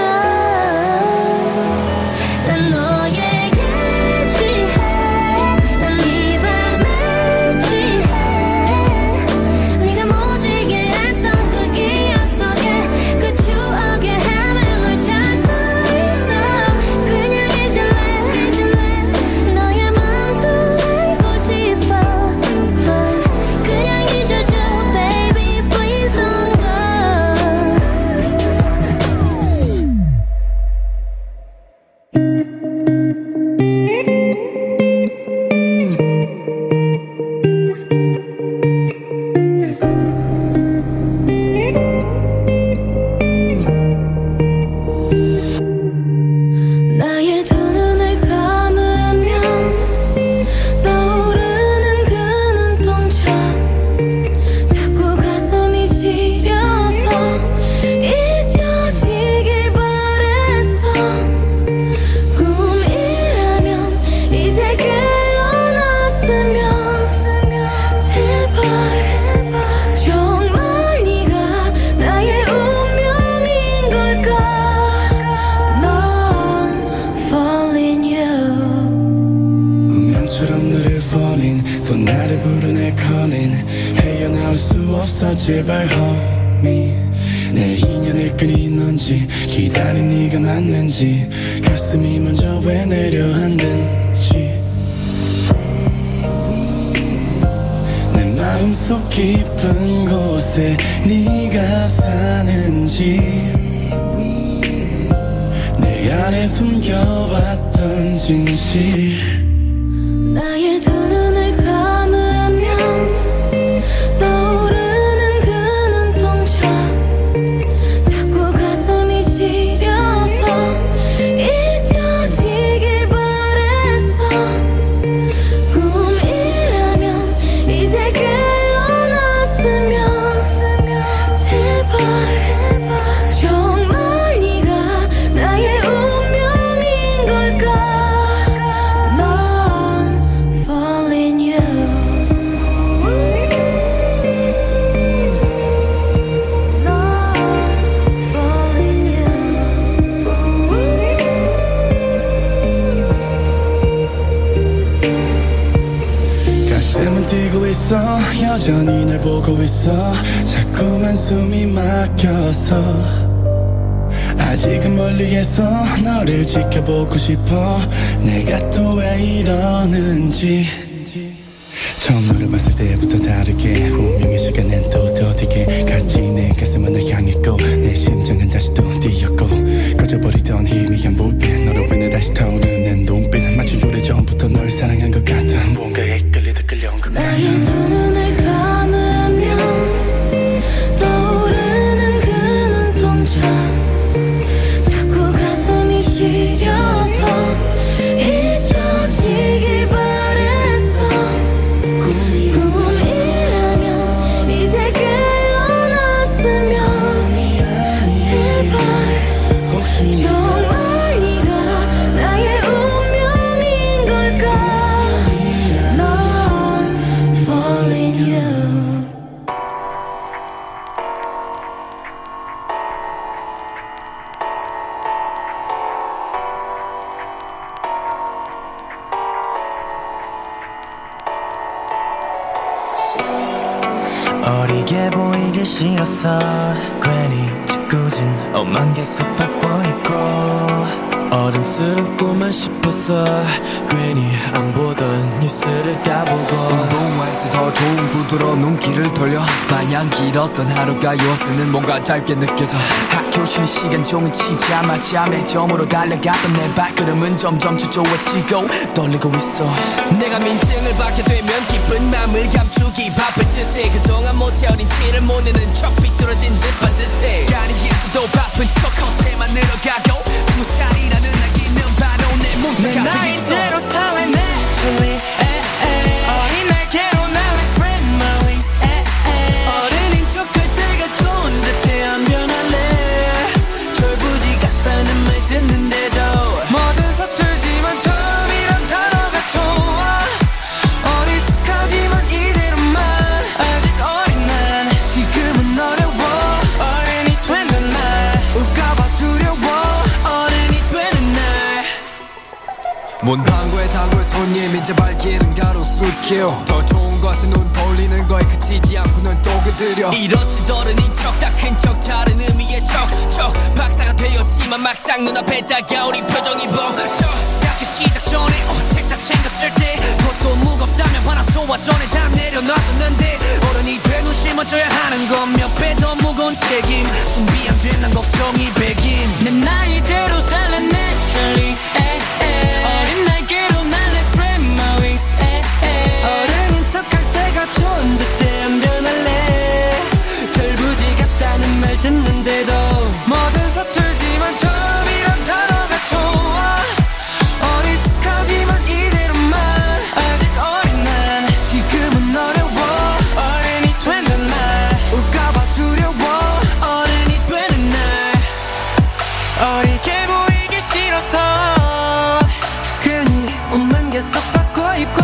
난 너에게 취해 난 이 밤에 취해 네가 모지게 했던 그 기억 속에 그 추억의 헤매는 널 찾고 있어 그냥 잊을래 너의 맘도 알고 싶어 But 그냥 잊어줘 baby please don't go 나의 두 눈을 감으면 떠오르는 그 눈동자 자꾸 가슴이 시려서 잊혀지길 바랬어 꿈이라면 이제 깨어났으면 제발 정말 네가 나의 운명인 걸까 넌 falling you 운명처럼 너를 falling 또 나를 부르네 calling 헤어나올 수 없어 제발 homie 내 인연을 끊인 건지 기다린 네가 맞는지 가슴이 먼저 왜 내려앉는지 내 마음속 깊은 곳에 네가 사는지 내 안에 숨겨왔던 진실 나의 두 눈을 감으면 떠오르는 그 눈동자 자꾸 가슴이 시려서 잊혀 여전히 날 보고 있어. 자꾸만 숨이 막혀서 아직은 멀리에서 너를 지켜보고 싶어. 내가 또 왜 이러는지. 처음 너를 봤을 때부터 다르게 운명의 시간엔 또 더디게 갔지. 내 가슴은 널 향했고 내 심장은 다시 또 뛰었고 꺼져버리던 희미한 불빛 너로 인해 다시 타오르는 눈빛 마치 오래전부터 널 사랑한 것 같아. 뭔가에 끌리다 끌려온 것 같아. 나의 두 눈을 감으면 떠오르는 그 눈동자 자꾸 가슴이 시려서 잊혀지길 바랬어. 꿈이라면 이제 깨어났으면 제발 정말 네가 나의 운명인 걸까. 넌 falling you. 어리게 보이기 싫었어. 괜히 짓궂은 옷만 계속 받고 있고 어른스럽고만 싶었어. 괜히 안 보던 뉴스를 까보고 운동화에서 더 좋은 구두로 눈길을 돌려 마냥 길었던 하루가 요새는 뭔가 짧게 느껴져. 학교 쉬는 시간 종일 치자마자 매점으로 달려갔던 내 발걸음은 점점 초조해지고 떨리고 있어. 내가 민증을 받게 되면 기쁜 맘을 감추기 바쁠 듯해. 그동안 못해어린 티를 못 내는 척 삐뚤어진 듯 반듯해. 시간이 있어도 바쁜 척 허세만 늘어가고 20살이라는 나이는 바로 내 문턱 앞에 있어. 내 나이대로 살래 naturally 어린 날개로 날래 spread my wings 어른인 척할 때가 좋은 듯해. 안 변할래 철부지 같다는 말 듣는데도 뭐든 서툴지만 처음이란 단어가 좋아. 어리숙하지만 이대로만 아직 어린 난 지금은 어려워. 어른이 되는 날 올까봐 두려워. 어른이 되는 날 문방구에 단골 손님이 제 발길은 가로수길. 더 좋은 것은 눈 돌리는 거에 그치지 않고 널 또 그들여. 이렇듯 어른인 척 다 큰 척 다른 의미의 척 박사가 되었지만 막상 눈앞에 다가오니 표정이 벙쩍. 생각해 시작 전에 책 다 챙겼을 때 그것도 무겁다면 바람 소화 전에 다 내려놨었는데 어른이 돼 눈 심어줘야 하는 건 몇 배 더 무거운 책임. 준비 안 된 난 걱정이 백임. 내 나이대로 살래 naturally 어린 날개로 날래 spread my wings 어른인 척할 때가 좋은 듯해. 안 변할래 철부지 같다는 말 듣는데도 뭐든 서툴지만 처음이란 단어가 좋아. 어리숙하지만 이대로만 아직 어린 난 지금은 어려워. 어른이 되는 날 올까봐 두려워. 어른이 되는 날 어리게 보이기 싫어서 괜히 옷만 계속 바꿔 입고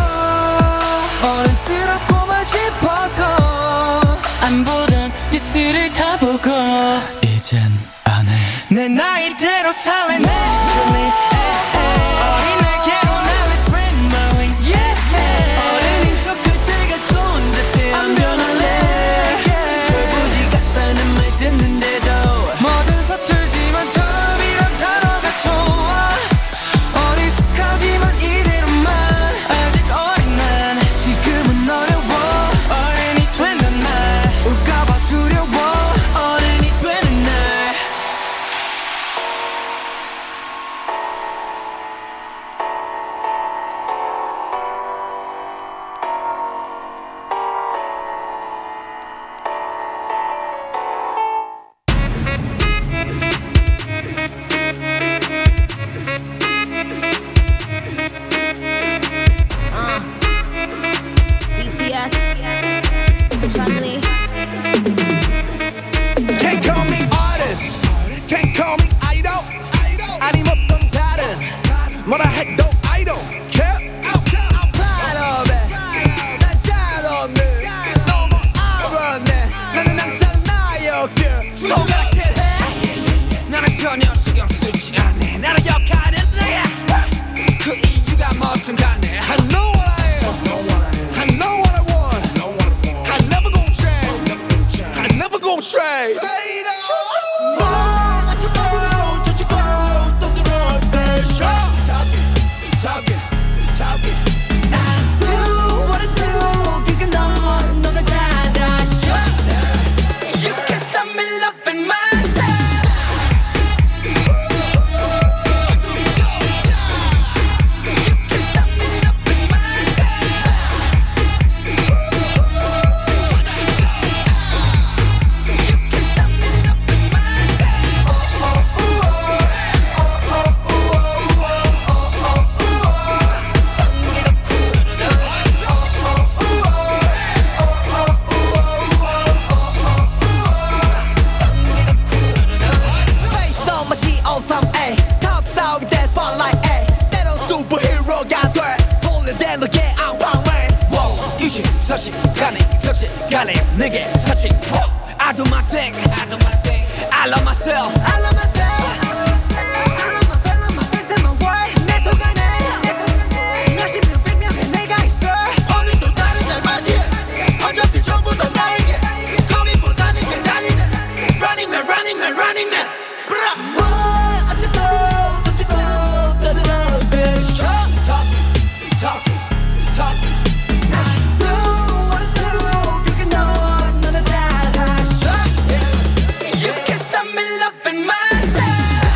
어른스럽고만 싶어서 안 보던 뉴스를 다 보고 이젠 안 해. 내 나이대로 살래 naturally 어린 날개로 날래 spread my wings 어른인 척할 때가 좋은 듯해. 안 변할래 철부지 같다는 말 듣는데도 뭐든 서툴지만 처음이란 단어가 좋아. 어리숙하지만 이대로만 아직 어린 난 지금은 어려워. 어른이 되는 날 올까봐 두려워. 어른이 되는 날 BTS, Chun-Li. Can't call me artist, can't call me idol. 아님 어떤 다른 뭐라 해도 I don't care. I'm proud of it. 난 잘 없네. 너무 알았네. 나는 항상 나였길. 손가락질 해. 나는 전혀 신경 쓰지 않네. 나는 역할은 내. 그 이유가 뭐든 간에 I know what I am. I know what I want. I never trade. Talking. I do what I do. 그게 너는 잘 아셔. You can't stop me loving myself. You can't stop me loving myself. You can't stop me loving myself. Face on 마치 awesome, ayy. Top star with that spotlight, ayy. 때론 superhero가 돼. 돌려대 너의 안방을. Whoa, 이시서식간에 적시간에 내게 서식. I do my thing. I love myself. I love my this is my world. 내 속안에 몇십 명 백 명의 내가 있어. 오늘도 다른 날 맞이해. 어차피 전부 다 나에게. 고민보다는 게 달리네. Running man. 뭘 어쩌고 저쩌고 떠들어 대셔. Talking. I do what I do. 그게 너는 잘 아셔. You can't stop me loving myself.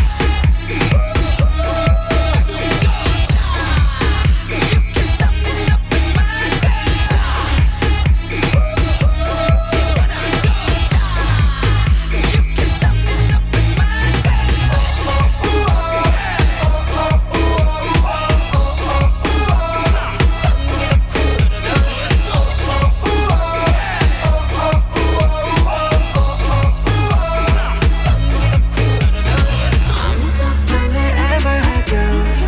You can't stop me loving myself. You can't stop me loving I'm something wherever I go.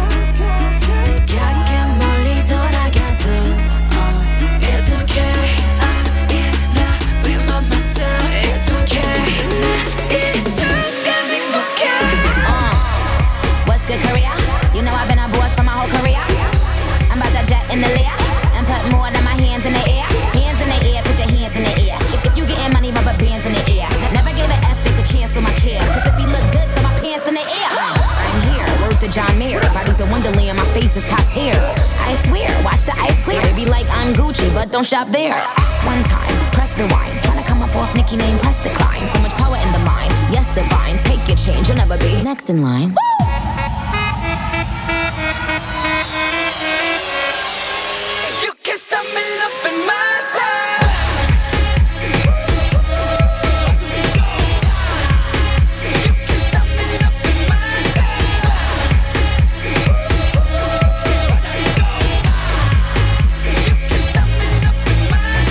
가끔 멀리 돌아가도 It's okay. I'm in love with myself. It's okay. 나 이 순간 행복해. What's good, Korea? You know I've been a boss for my whole career. I'm about to jet in the layer and put more than my hands in the air. Hands in the air, put your hands in the air. If you getting money, rubber bands in the air. Never gave an F, they could cancel my care. Cause if you look good, throw my pants in the air. I'm here, word to John Mayer. Body's a wonderland, my face is top tier. I swear, watch the ice clear. They be like I'm Gucci, but don't shop there. One time, press rewind. Tryna come up off Nicki name, press decline. So much power in the mind, yes divine. Take your change, you'll never be next in line. You can't stop me loving myself. You can't stop me loving myself. You can't stop me loving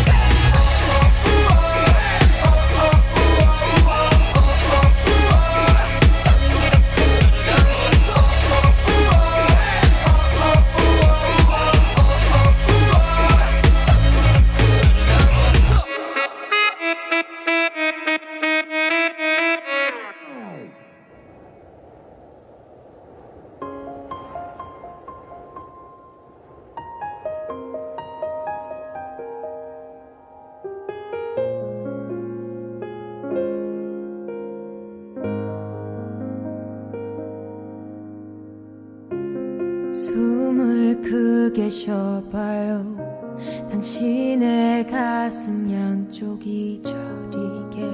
숨을 크게 쉬어봐요. 당신의 가슴 양쪽이 저리게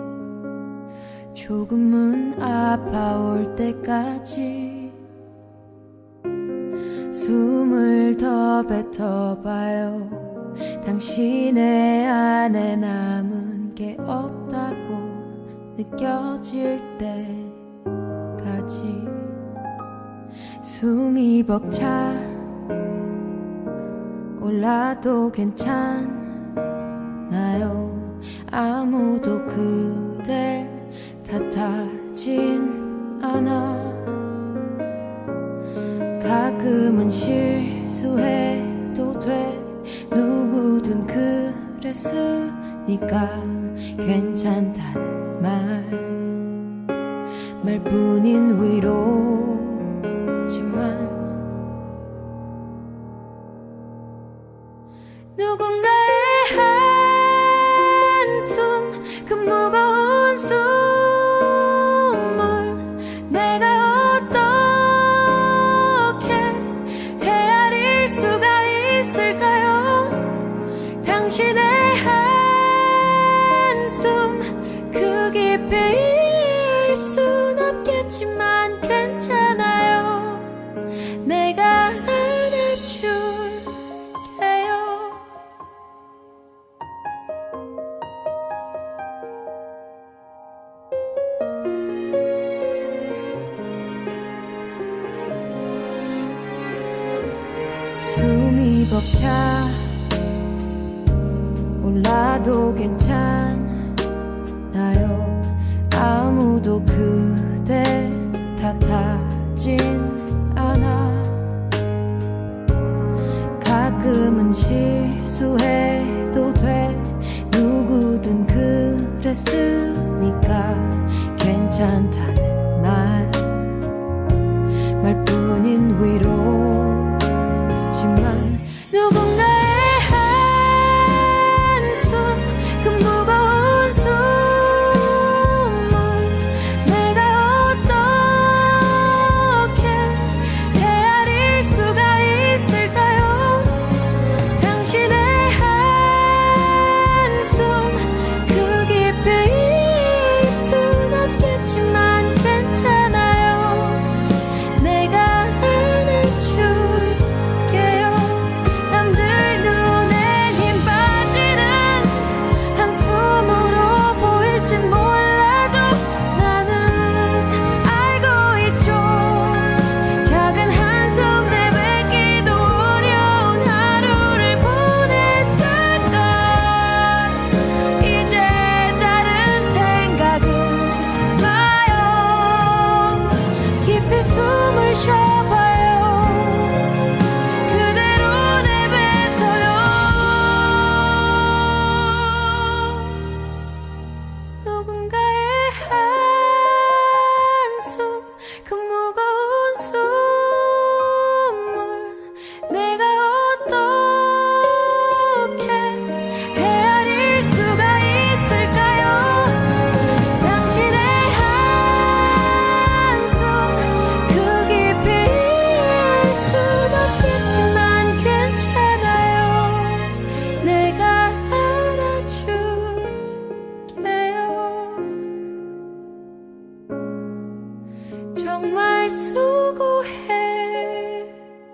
조금은 아파올 때까지 숨을 더 뱉어봐요. 당신의 안에 남은 게 없다고 느껴질 때까지 숨이 벅차 올라도 괜찮나요? 아무도 그댈 탓하진 않아. 가끔은 실수해도 돼. 누구든 그랬으니까 괜찮다는 말뿐인 위로지만 누군가의 한숨 그 무거운 깊이 이해할 순 없겠지만 괜찮아요. 내가 안아줄게요. 숨이 벅차 올라도 괜찮아요. 아무도 그댈 탓하진 않아. 가끔은 실수해도 돼. 누구든 그랬으니까 괜찮다는 말뿐인 위로지만 누군가의 한숨 그 무거운 숨을 내가 어떻게 헤아릴 수가 있을까요? 당신의 한숨 그 깊이 이해할 순 없겠지만 괜찮아요. 내가 안아줄게요. 남들 눈엔 힘 빠지는 한숨으로 보일진 몰라도 나는 알고 있죠. 작은 한숨 내뱉기도 어려운 하루를 보냈다가 이제 다른 생각은 나요. 깊이 숨을 쉬어봐요. 그대로 내뱉어요. 누군가의 한숨 그 무거운 숨을 내가 어떻게 헤아릴 수가 있을까요? 당신의 한숨 그 깊이 이해할 순 없겠지만 괜찮아요. 내가 알아줄게요. 정말 수고했어요.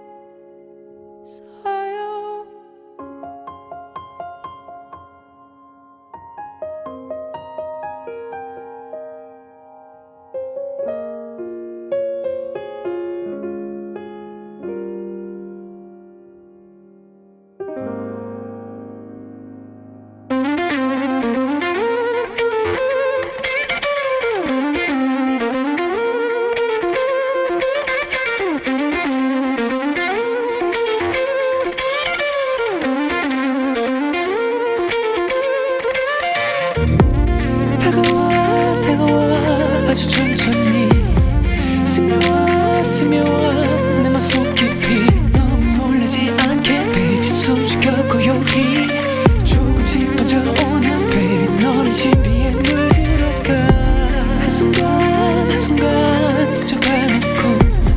다가와 다가와 아주 천천히 스며와 스며와 내 맘속 깊이 너무 놀라지 않게 baby 숨죽여 고요히 조금씩 번져오는 baby 너는 신비에 물들어가 한순간 한순간 스쳐가는 꿈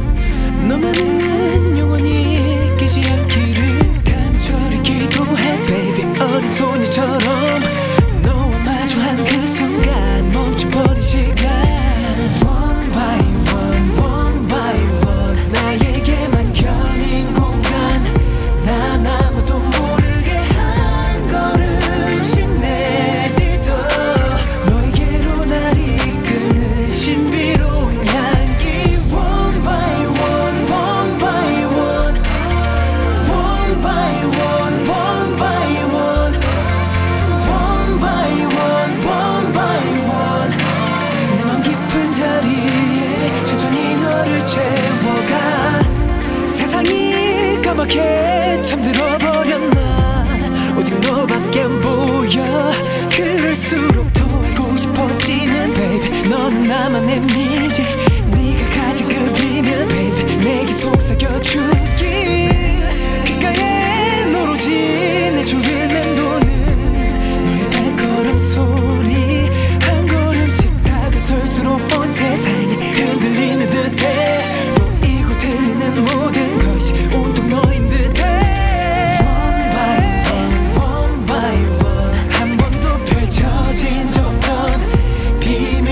너만은 영원히 깨지 않기를 간절히 기도해 baby 어린 소녀처럼 너와 마주한 그 순간 멈춰버린 시간 One by one, one by one 나에게만 열린 공간 난 아무도 모르게 한 걸음씩 내딛어 너에게로 날 이끄는 신비로운 향기 One by one, one by one One by one, one by one One by one, one by one 내 맘 깊은 자리에 천천히 너를 채워가 세상이 까맣게 잠들어버렸나 오직 너밖에 안 보여 그럴수록 더 알고 싶어지는 baby 너는 나만의 미제 네가 가진 그 비밀 baby 내게 속삭여주길 귓가에 오로지 내 주위를 맴도는 너의 발걸음 소리 한 걸음씩 다가설수록 온 세상이 흔들리는 듯해 보이고 들리는 모든 것이 온통 너인 듯해 One by one, one by one 한 번도 펼쳐진 적 없던 비밀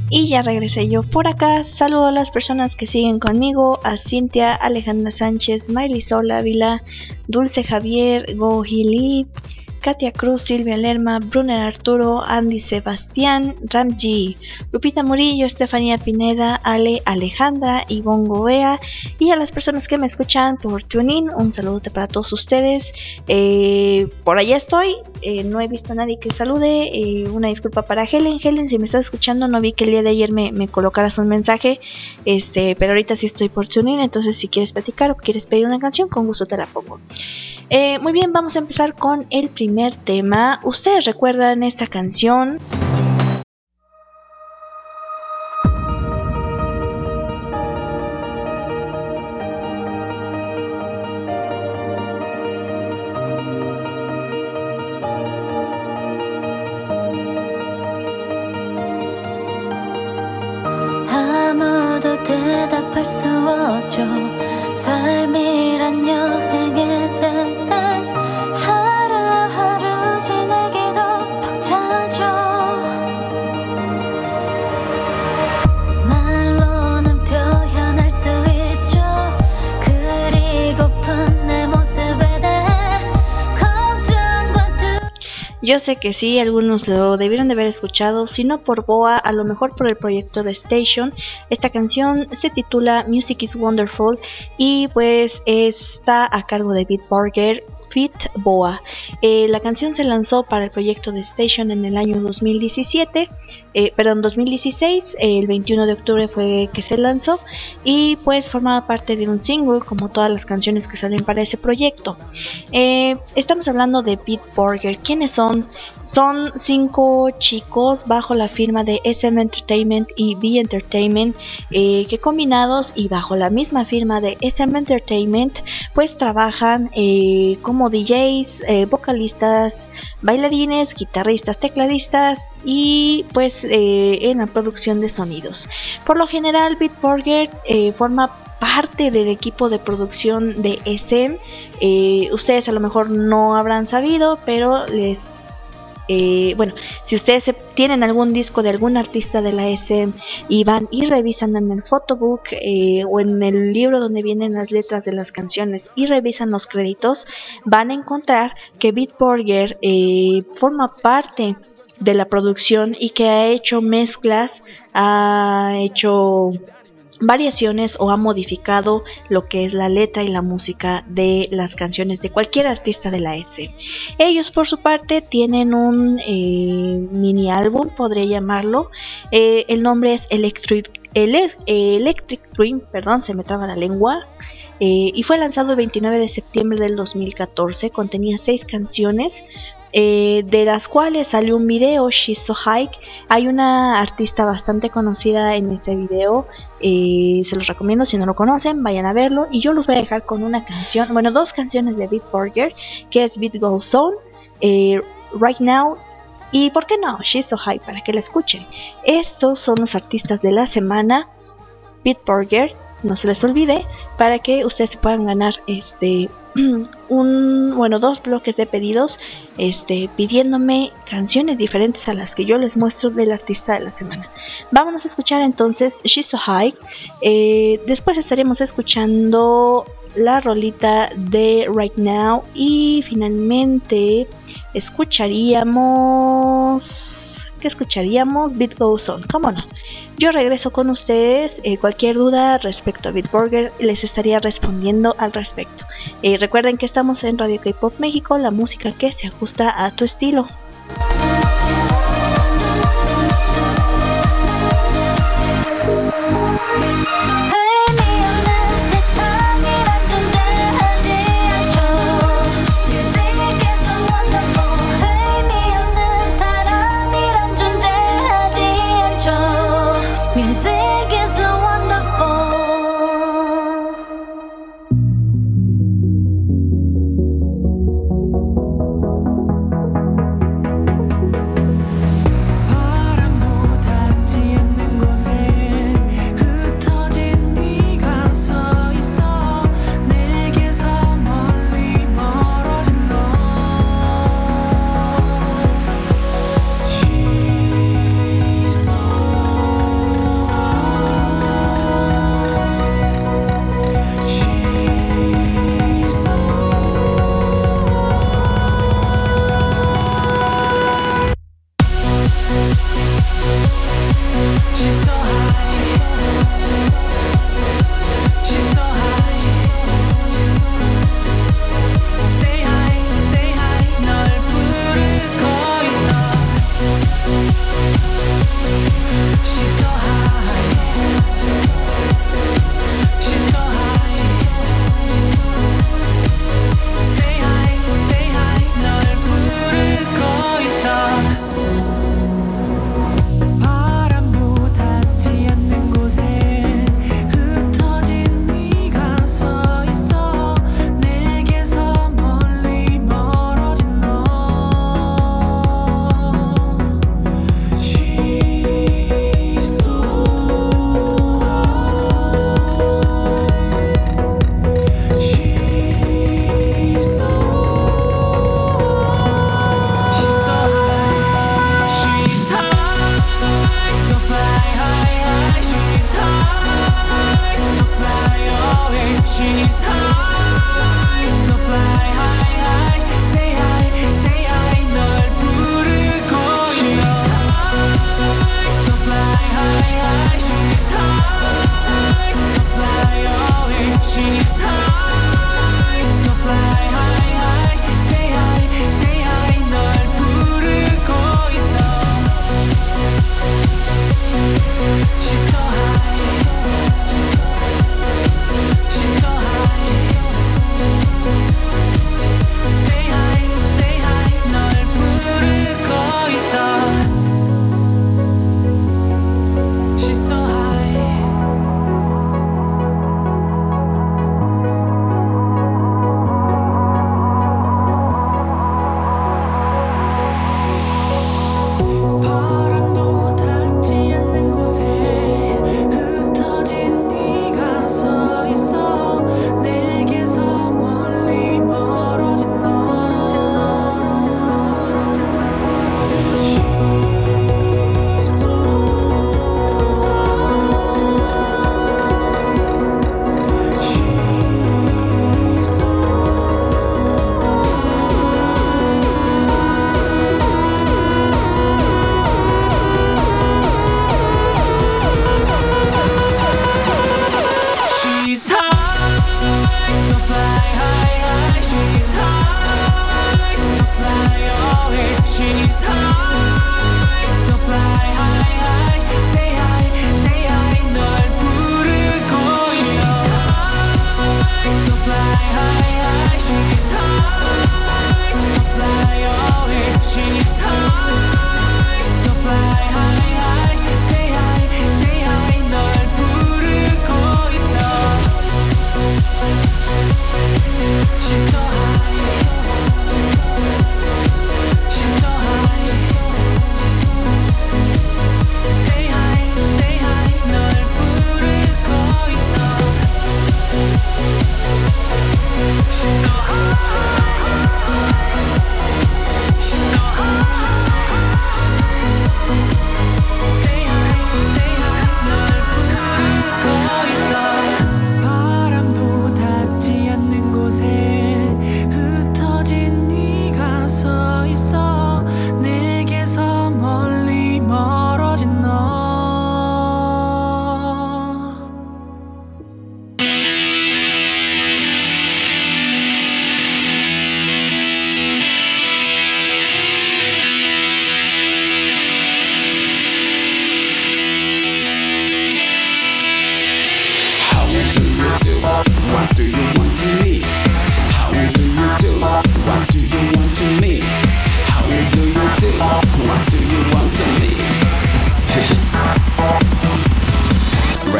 Y ya regresé yo por acá. Saludo a las personas que siguen conmigo: a Cintia, Alejandra Sánchez, Marisol Ávila, Dulce Javier, Gohili, Katia Cruz, Silvia Lerma, Brunner Arturo, Andy Sebastián, Ramji, Lupita Murillo, Estefanía Pineda, Ale, Alejandra, Ivonne Gobea, y a las personas que me escuchan por TuneIn, un saludo para todos ustedes. Por allá estoy, no he visto a nadie que salude. Una disculpa para Helen. Helen, si me estás escuchando, no vi que el día de ayer me colocaras un mensaje, pero ahorita sí estoy por TuneIn, entonces si quieres platicar o quieres pedir una canción, con gusto te la pongo. Muy bien, vamos a empezar con el primer tema. ¿Ustedes recuerdan esta canción? 아무도 대답할 수 없죠. 삶이란 여행에 대해 하루하루 지내기도 벅차죠. 말로는 표현할 수 있죠. 그리고픈 내 모습에 대해 걱정과 Yo sé que sí, algunos lo debieron de haber escuchado, si no por Boa, a lo mejor por el proyecto de Station. Esta canción se titula Music is Wonderful y pues está a cargo de Bitburger Fit Boa. La canción se lanzó para el proyecto de Station en el año 2016, el 21 de octubre fue que se lanzó y pues formaba parte de un single como todas las canciones que salen para ese proyecto. Estamos hablando de Bitburger. ¿Quiénes son? Son 5 chicos bajo la firma de SM Entertainment y B Entertainment, que combinados y bajo la misma firma de SM Entertainment pues trabajan como DJs, vocalistas, bailarines, guitarristas, tecladistas y pues en la producción de sonidos. Por lo general Bitburger forma parte del equipo de producción de SM. Ustedes a lo mejor no habrán sabido, pero si ustedes tienen algún disco de algún artista de la SM y van y revisan en el photobook o en el libro donde vienen las letras de las canciones y revisan los créditos, van a encontrar que Bitburger forma parte de la producción y que ha hecho mezclas, ha hecho variaciones o ha modificado lo que es la letra y la música de las canciones de cualquier artista de la SM. Ellos por su parte tienen un mini álbum, podría llamarlo. El nombre es Electric Dream, se me traba la lengua. Y fue lanzado el 29 de septiembre del 2014. Contenía 6 canciones, de las cuales salió un video, She's So High. Hay una artista bastante conocida en este video, se los recomiendo, si no lo conocen vayan a verlo. Y yo los voy a dejar con una canción, bueno, 2 canciones de Bitburger, que es Beat Goes On, Right Now y por qué no, She's So High, para que la escuchen. Estos son los artistas de la semana. Bitburger, no se les olvide, para que ustedes se puedan ganar 2 bloques de pedidos, pidiéndome canciones diferentes a las que yo les muestro del artista de la semana. Vámonos a escuchar entonces She's So High. Después estaremos escuchando la rolita de Right Now y finalmente escucharíamos Beat Goes On, ¿cómo no? Yo regreso con ustedes. Cualquier duda respecto a Bitburger les estaría respondiendo al respecto. Recuerden que estamos en Radio K-Pop México, la música que se ajusta a tu estilo.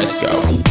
this out.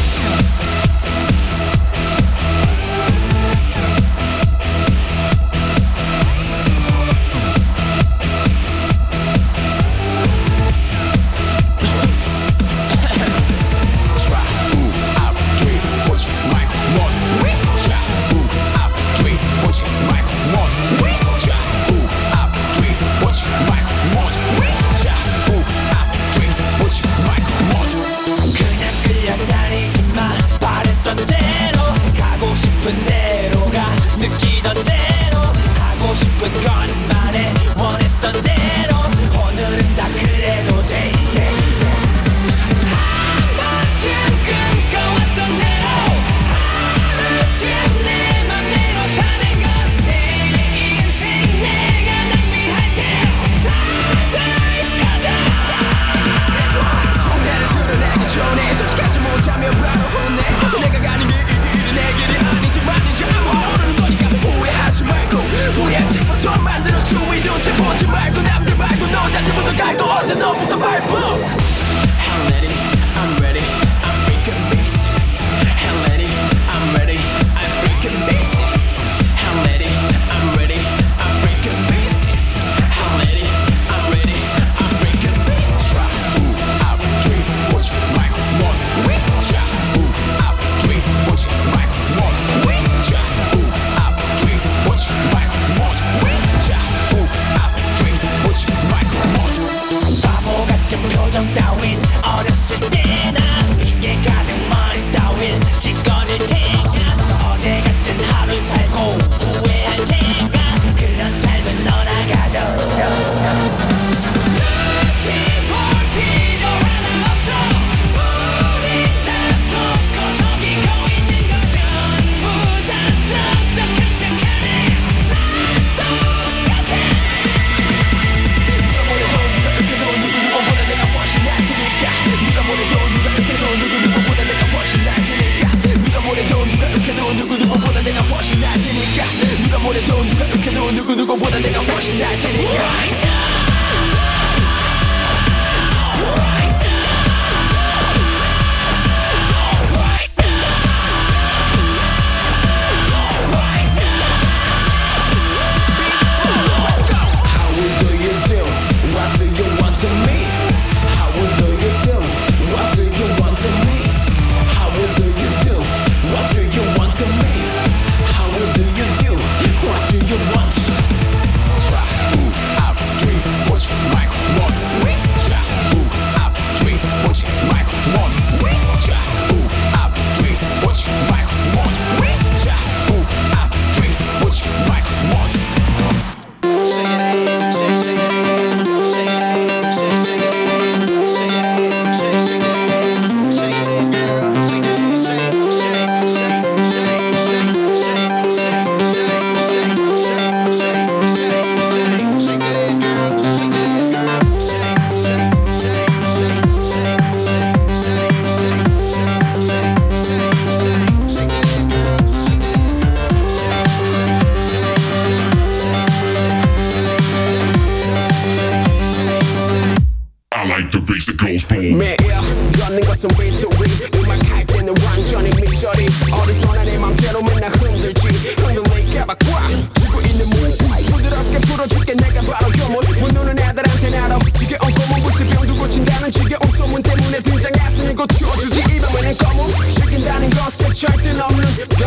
매일 걷는 것은 위투위 음악할 때는 완전히 미저리 어디서나 내 맘대로 맨날 흔들지 흔들릴까봐 꽉 쥐고 있는 물 부드럽게 풀어줄게 내가 바로 효물 문 눈은 애들한테 나로 지겨운 고문 부치병도 고친다는 지겨운 소문 때문에 등장했으니 곧 치워주지 이 밤에는 검은 시킨다는 것에 절대 없는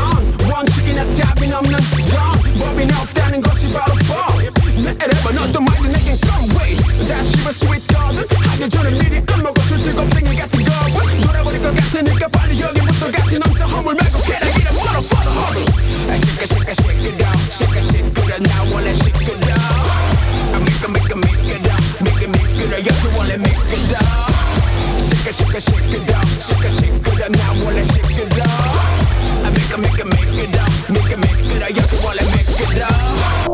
건 원칙이나 답이 없는 건 법이 없다는 것이 바로 법 매일에만 어떤 말도 내겐 conway 다시 집에 스윗거든 하기 전에 미리 안 먹어줄 뜨겁쟁이 같은 거 놀아버릴 것 같으니까 빨리 여기부터 같이 넘쳐 허물 말고 계란이랑 멀어 for the hurry shake it shake it shake it down shake it shake it now 원래 shake it down I make it make it make it down make it make it 여기 원래 make it down shake it shake it shake it down shake it shake it now 원래 shake it down I make it make it make it down make it make it 여기 원래 make it down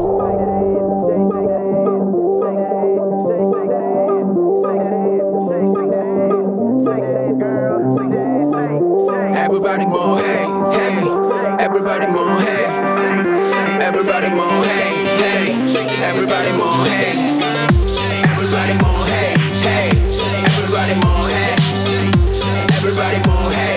Everybody move, hey, hey. Everybody move, hey. Everybody move, hey, hey. Everybody move, hey. Everybody move, hey, hey. Everybody move, hey. Everybody move, hey.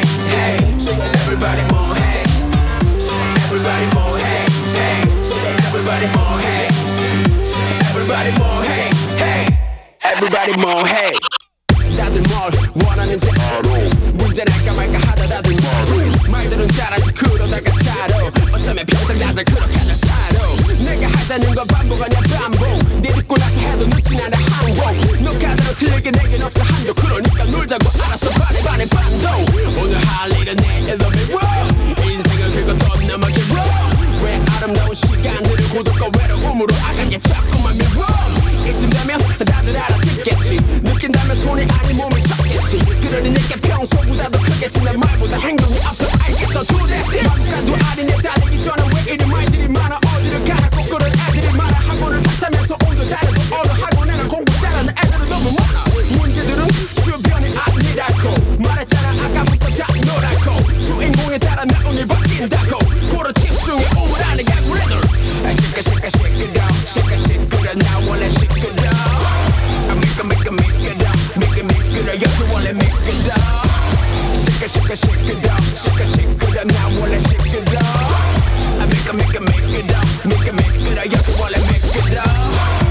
원하는지 알아 문제는 할까 말까 하다 다들 말어 말들은 잘하지 그러다가 차로 어쩌면 평생 다들 그렇게 하다 살아 내가 하자는 건 반복 아니야 반복 네 듣고 나서 해도 늦진 않아 항복 너 가대로 틀리게 내겐 없어 한도 그러니까 놀자고 알았어 반에 반도 오늘 할 일은 내일 love it raw 인생을 긁어 넘어게 raw 왜 아름다운 시간들을 고독과 외로움으로 아깝게 자꾸만 밀어 이쯤 되면 다들 알아듣겠지 느낀다면 손이 아닌 몸을 쳤겠지 그러니 내게 평소보다 더 크겠지 내 말보다 행동이 앞서 알겠어 Do this 마구간도 아닌 내 달리기 전에 왜 이리 말들이 많아 어디를 가나 거꾸로 애들이 많아 학원을 탔다면서 온도 다르고 어느 학원에는 공부 잘하는 애들은 너무 많아 문제들은 주변이 아니라고 말했잖아 아까부터 다 노랗고 주인공에 따라 나 오늘 바뀐다고 고로 집중해 오물 안에 가구레들 shake it up shake it now 원래 shake it up make it up 여기 원래 make it up shake it up now 원래 shake it up make it up 여기 원래 make it up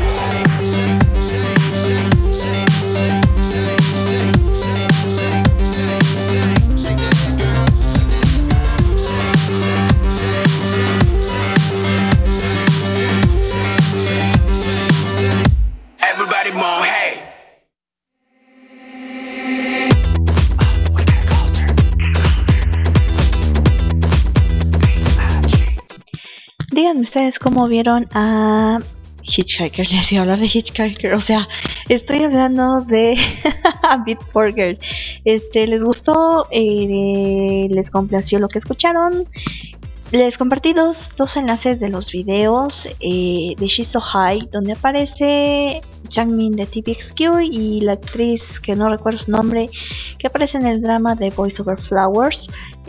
Everybody move, hey. Díganme ustedes cómo vieron a Hitchhiker. Les iba a hablar de Hitchhiker, o sea, estoy hablando de Bitburger. ¿Les gustó? ¿Les complació lo que escucharon? Les compartí dos enlaces de los videos de She's So High, donde aparece Changmin de TVXQ y la actriz que no recuerdo su nombre, que aparece en el drama de Voice Over Flowers.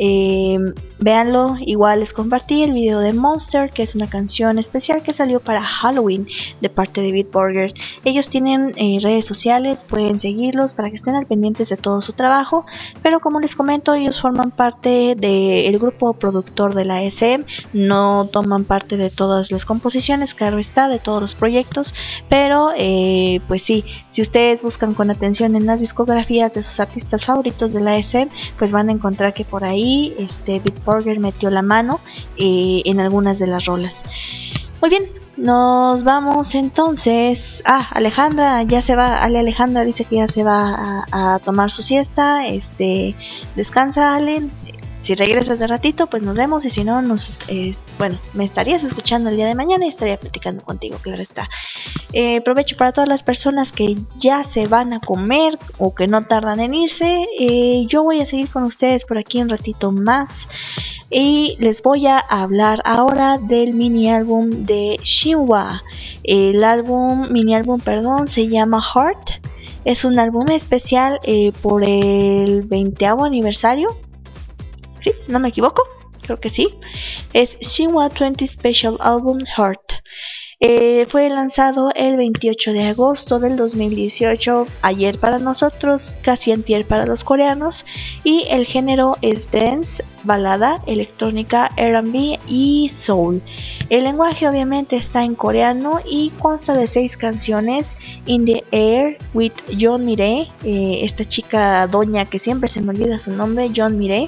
Véanlo. Igual les compartí el video de Monster, que es una canción especial que salió para Halloween de parte de Bitburger. Ellos tienen redes sociales, pueden seguirlos para que estén al pendientes de todo su trabajo, pero como les comento, ellos forman parte del grupo productor de la SM, no toman parte de todas las composiciones, claro está, de todos los proyectos, pero pues sí, si ustedes buscan con atención en las discografías de sus artistas favoritos de la SM, pues van a encontrar que por ahí Bitburger metió la mano en algunas de las rolas. Muy bien, nos vamos entonces. Alejandra ya se va. Alejandra dice que ya se va a tomar su siesta. Descansa, Ale. Si regresas de ratito, pues nos vemos. Y si no, me estarías escuchando el día de mañana y estaría platicando contigo, claro está. Provecho para todas las personas que ya se van a comer o que no tardan en irse. Yo voy a seguir con ustedes por aquí un ratito más. Y les voy a hablar ahora del mini álbum de Shinhwa. El mini álbum, se llama Heart. Es un álbum especial por el 20º aniversario. Sí, no me equivoco, creo que sí. Es Shinhwa 20 Special Album Heart. Fue lanzado el 28 de agosto del 2018, ayer para nosotros, casi antier para los coreanos, y el género es dance, balada, electrónica, R&B y soul. El lenguaje obviamente está en coreano y consta de 6 canciones: In the Air with John Mire, esta chica doña que siempre se me olvida su nombre, John Mire.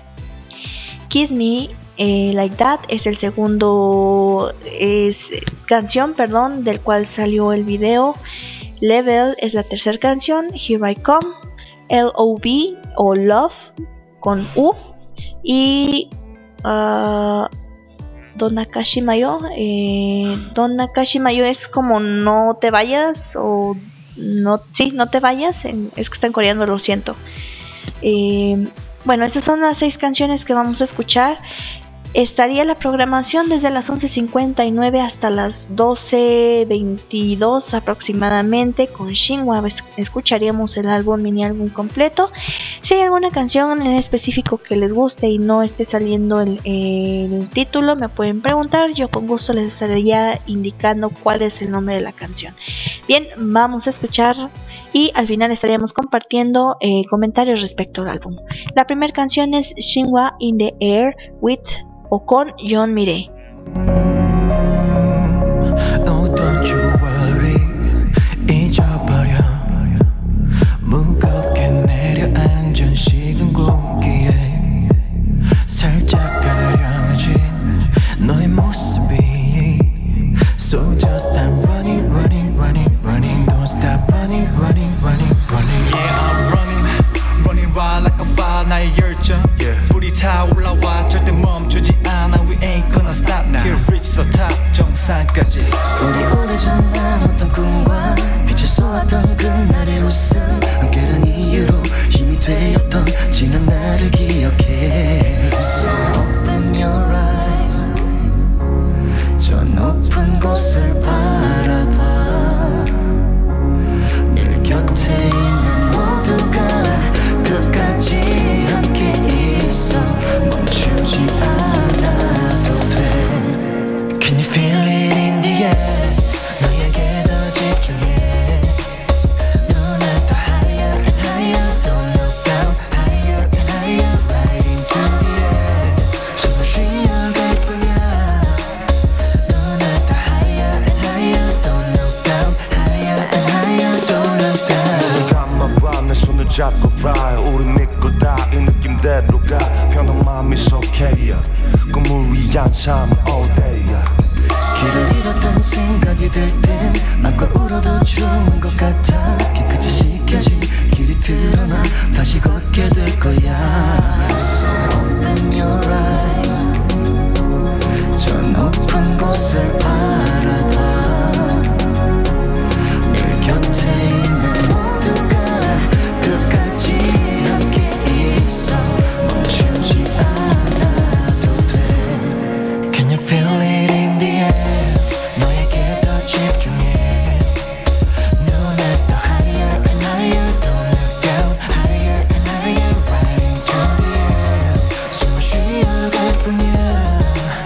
Kiss Me Like That es el segundo canción del cual salió el video. Level es la tercera canción. Here I Come, L.O.V. o Love con U, y Donna Kashimayo. Donna Kashimayo es como no te vayas, o no te vayas, es que está en coreano, lo siento. Bueno, esas son las 6 canciones que vamos a escuchar. Estaría la programación desde las 11:59 hasta las 12:22 aproximadamente. Con Shinhwa escucharíamos el mini álbum completo. Si hay alguna canción en específico que les guste y no esté saliendo el título, me pueden preguntar. Yo con gusto les estaría indicando cuál es el nombre de la canción. Bien, vamos a escuchar y al final estaríamos compartiendo comentarios respecto al álbum. La primera canción es Shinhwa In the Air with o con John Mire. Oh, don't you worry, 잊어버려. 무겁게 내려 나의 열정 불이 타올라와 절대 멈추지 않아 We ain't gonna stop till reach the top 정상까지 우리 오래전 나눴던 꿈과 빛을 쏘았던 그날의 웃음 함께란 이유로 힘이 되었던 지난 날을 기억해 So open your eyes 저 높은 곳을 바라봐 늘 곁에 있는 모두가 끝까지 함께 있어 멈추지 않아도 돼 Can you feel it in the air 너에게 더 집중해 눈을 더 higher and higher Don't look down higher and higher Right into the air 숨을 쉬어갈 뿐이야 눈을 더 higher and higher Don't look down higher and higher Don't look down 잠깐만 봐 내 손을 잡고 fly 우리 믿고 다 이 느낌대로 가 편한 마음이 속해야 꿈을 위한 삶 all day 길을 잃었던 생각이 들 땐 맘껏 울어도 좋은 것 같아 깨끗이 씻겨진 길이 드러나 다시 걷게 될 거야 So open your eyes 저 높은 곳을 바라봐 늘 곁에 있는 모두가 끝까지 함께 있어 멈추지 않아도 돼 Can you feel it in the air 너에게 더 집중해 눈을 더 higher and higher Don't look down higher and higher Right into the air 숨을 쉬어갈 뿐이야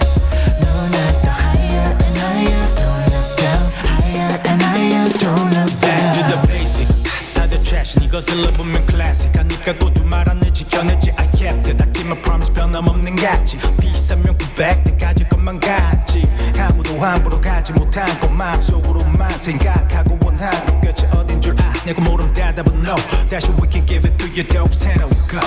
눈을 더 higher and higher Don't look down higher and higher Don't look down Back to the basic 다들 trash 이것을 넣어보면 classic 하니까 고두 말하네 지켜내지 I kept it 아끼면 promise 변함없는 가치 비싼 명품 백 내 가질 것만 같지 아무도 함부로 가지 못한 것 마음속으로만 생각하고 원한 것 끝이 어딘 줄 아냐고 물음 대답은 no That's what we can give it to you dope 새로운 거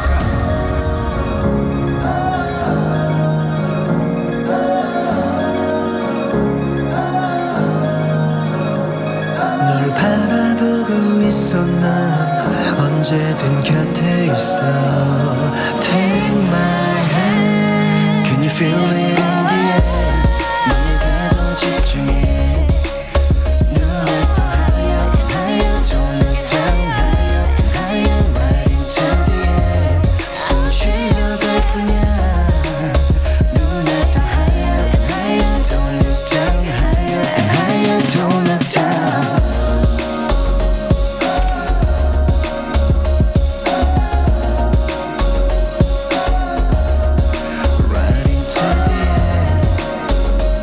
널 바라보고 있어 난 언제든 곁에 있어 Take my hand Can you feel it in the air 너에게 더 집중해 눈을 더 higher and higher Don't look down higher and higher Right into the air 숨 쉬어갈 뿐이야 눈을 더 higher and higher Don't look down higher and higher Don't look down Right into the air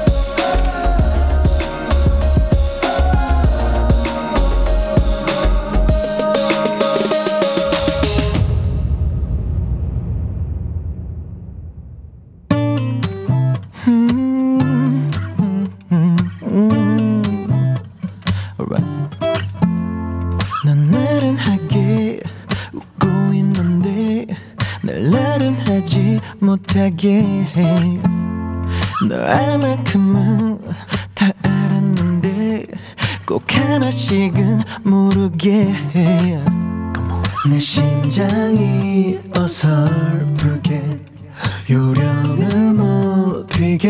넌 나른하게 웃고 있는데 날 나른하지 못하게 해 너 알만큼은 다 알았는데 꼭 하나씩은 모르게 해 내 심장이 어설프게 요령을 못 피게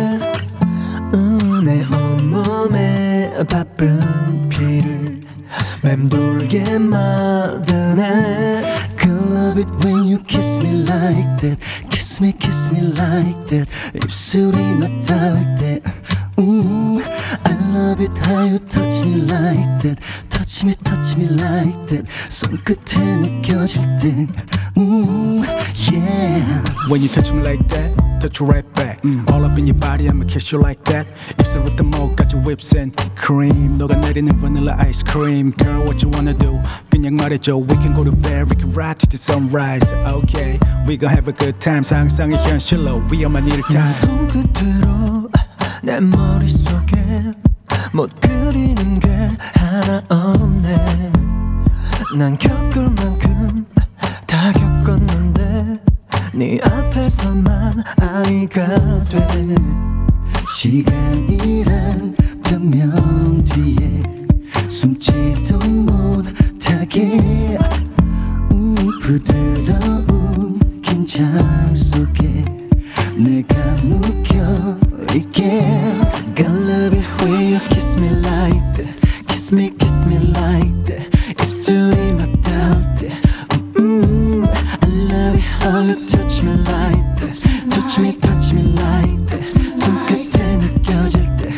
내 온몸에 바쁜 피를 맴돌게 만드네 Could love it when you kiss me like that Kiss me like that 입술이 맞닿을 때 I love it how you touch me like that Touch me like that 손끝에 느껴질 때 Yeah When you touch me like that, touch you right back All up in your body, I'ma kiss you like that 입술부터 목까지 whips and cream 녹아내리는 vanilla ice cream Girl, what you wanna do? 그냥 말해줘 We can go to bed, we can ride to the sunrise Okay, we gon' have a good time 상상의 현실로 위험한 일을 다 손끝으로 내 머릿속에 못 그리는 게 하나 없네 난 겪을 만큼 다 겪었는데 네 앞에서만 아이가 돼 시간이란 변명 뒤에 숨지도 못하게 부드러운 심장 속에 내가 묵혀있게 Gonna love it when you kiss me like that Kiss me like that 입술이 막 닿을 때 I love it how you touch me like that Touch me like that 손끝에 느껴질 때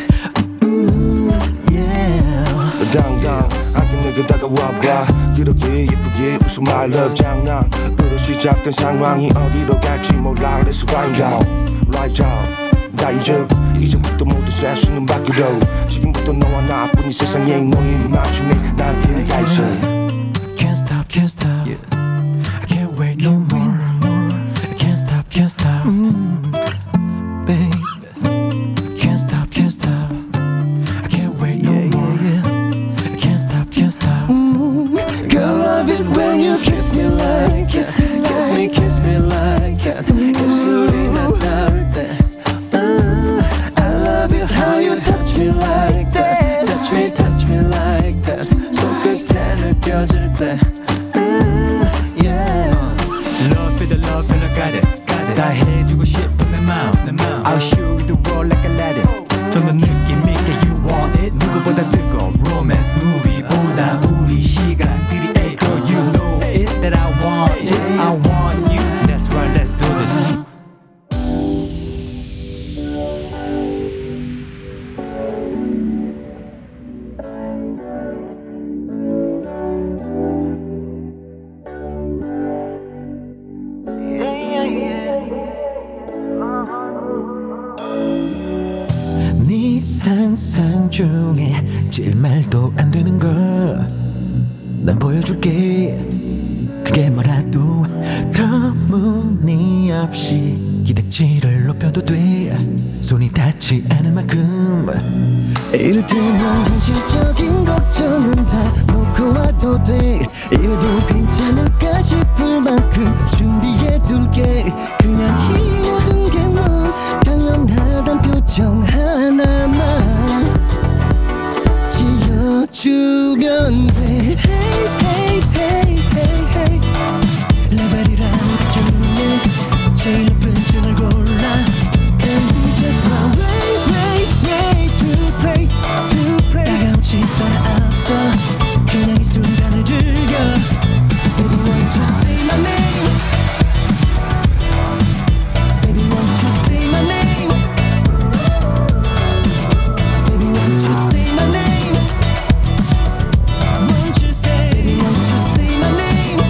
yeah 당당하게 내게 다가와봐 그렇게 예쁘게 웃음 my love 장난으로 시작된 상황이 어디로 갈지 몰라 Let's find out right out 다 잊어 이제부터 모든 세수는 바뀌어 지금부터 너와 나뿐인 세상에 너의 맞춤에 나한테는 다 있어 Can't stop yeah. I can't wait no more I can't stop babe Can't stop I can't wait no more I can't stop Girl, love it when you kiss me like Kiss me like 입술이 나 닿을 때 I love it how you touch me like that Touch me like that 손끝에 느껴질 때 yeah Love it got it 다 해주고 싶은 내 마음 I'll show you the world like I let it 좀 더 느낌 있게 you want it 누구보다 뜨거운 romance movie보다 우리 시간들이 Hey girl you know it that I want it I want you That's right let's do this 네 상상 중에 제일 말도 안 되는 걸 난 보여줄게 그게 뭐라도 터무니없이 기대치를 높여도 돼 손이 닿지 않을 만큼 이를테면 현실적인 걱정은 다 놓고 와도 돼 이래도 괜찮을까 싶을 만큼 준비해둘게 그냥 이 모든 게 넌 당연하단 표정 하나만 지어주면 돼 Hey hey hey hey 레벨이라는 그 중에 제일 높은 층을 골라 Baby just my way to play 다가온 시선 앞서 그냥 이 순간을 즐겨 Baby won't you say my name Baby won't you say my name Baby won't you say my name Won't you stay Baby won't you say my name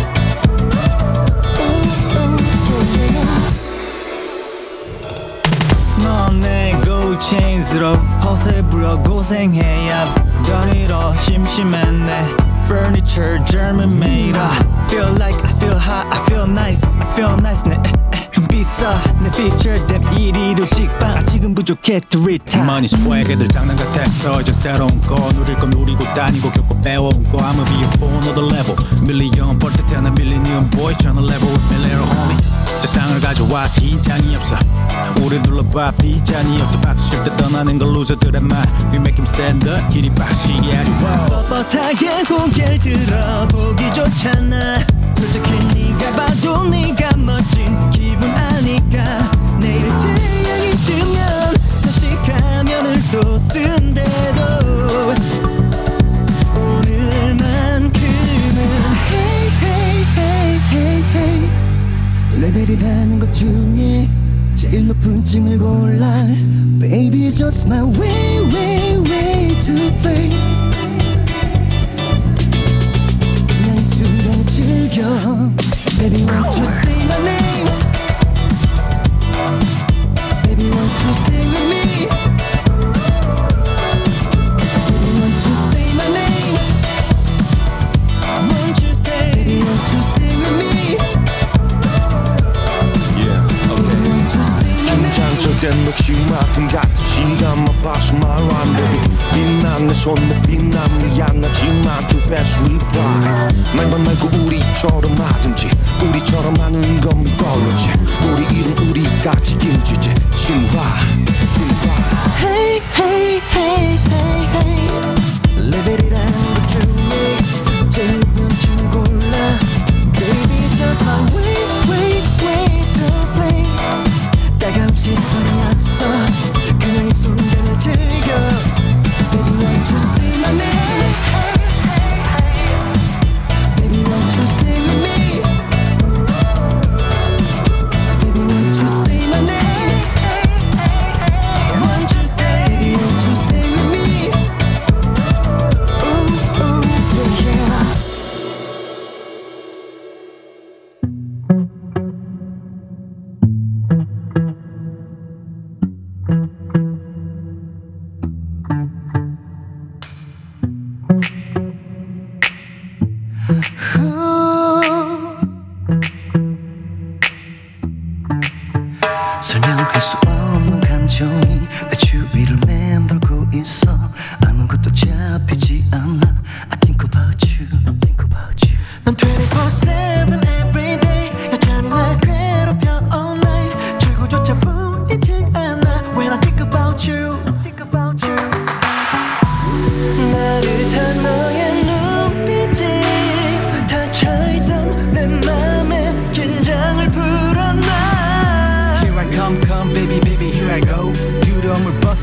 넌 내 고체인스러워 허세 부려 고생해야 연이러 심심했네 Furniture German made I feel like I feel hot I feel nice 네 좀 비싸 내 feature됨 이리로 직방 아직은 부족해 to retire Money swag 애들 장난 같았어 이제 새로운 거 누릴 거 누리고 다니고 겪고 배워온 거 I'ma be a whole nother level 밀리언 벌떼 태어난 밀리니엄 boy tryna level with me little homie 세상을 가져와 긴장이 없어 우리 둘러봐 비장이 없어 박수 칠 때 떠나는 걸 루저들의 말 We make him stand up 길이 박시게 아주 뻣뻣하게 고개를 들어 보기 좋잖아 솔직히 네가 봐도 네가 멋진 기분 아니까 내일 태양이 뜨면 다시 가면을 또 쓴대도 오늘만큼은 hey 레벨이라는 것 중에 제일 높은 층을 골라 Baby just my way to play 그냥 이 순간을 즐겨 Baby won't you say my name Baby won't you stay with me Baby won't you say my name Won't you stay Baby won't you stay with me 긴장절된 녹시만큼 같은 시간만 봐서 말로 안 돼 빛난 내 손에 빛난 미안하지만 too fast reply 말만 말고 우리처럼 하든지 우리처럼 하는 건 믿어야지 우리 이름 우리까지 인지제 신화 Hey 레벨이라는 것 중에 제일 높은 층을 골라 Baby just my way to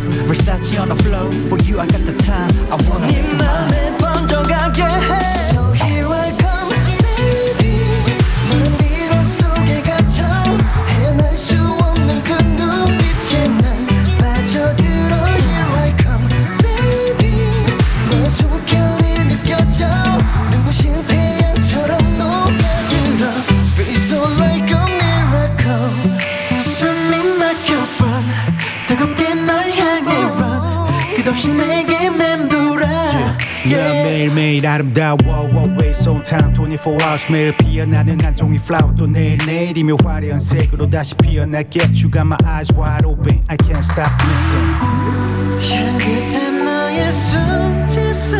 Versace on the floor For you I got the time I wanna 네 맘에 번져가게 해 So here I come baby 너는 미로 속에 갇혀 해낼 수 없는 그 눈빛에 난 빠져들어 Here I come baby 너의 숨결이 느껴져 눈부신 태양처럼 녹아들어 Feel so like a miracle 숨이 막혀봐 뜨겁게 날 향해 run 끝없이 내게 맴돌아 Yeah, 매일매일 아름다워 Always on time 24 hours 매일 피어나는 한 종이 flower 또 내일이며 화려한 색으로 다시 피어날게 You got my eyes wide open I can't stop missing 향긋한 너의 숨짓은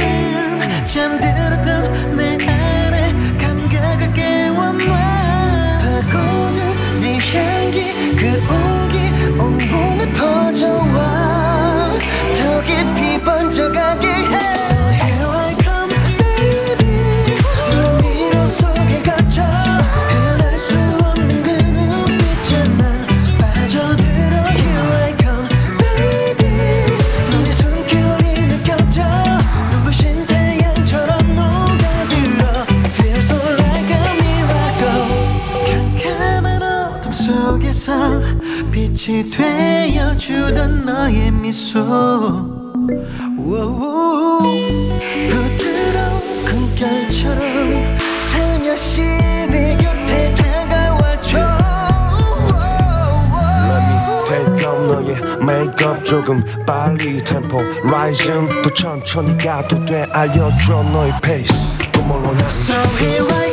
잠들었던 내 안에 감각을 깨워놔 파고든 네 향기 그 온기 온몸에 퍼져와 더 깊이 번져가게 해 So here I come baby 너 미로 속에 갇혀 헤어날 수 없는 그 눈빛에 난 빠져들어 Here I come baby 너의 숨결이 느껴져 눈부신 태양처럼 녹아들어 Feel so like a miracle 캄캄한 어둠 속에서 빛이 되어주던 너의 미소 부드러운 금결처럼 살며시 내 곁에 다가와줘 Let me take up 너의 메이크업 조금 빨리 템포 Rising 또 천천히 가도 돼 알려줘 너의 pace 또 뭘 원하는지 So here I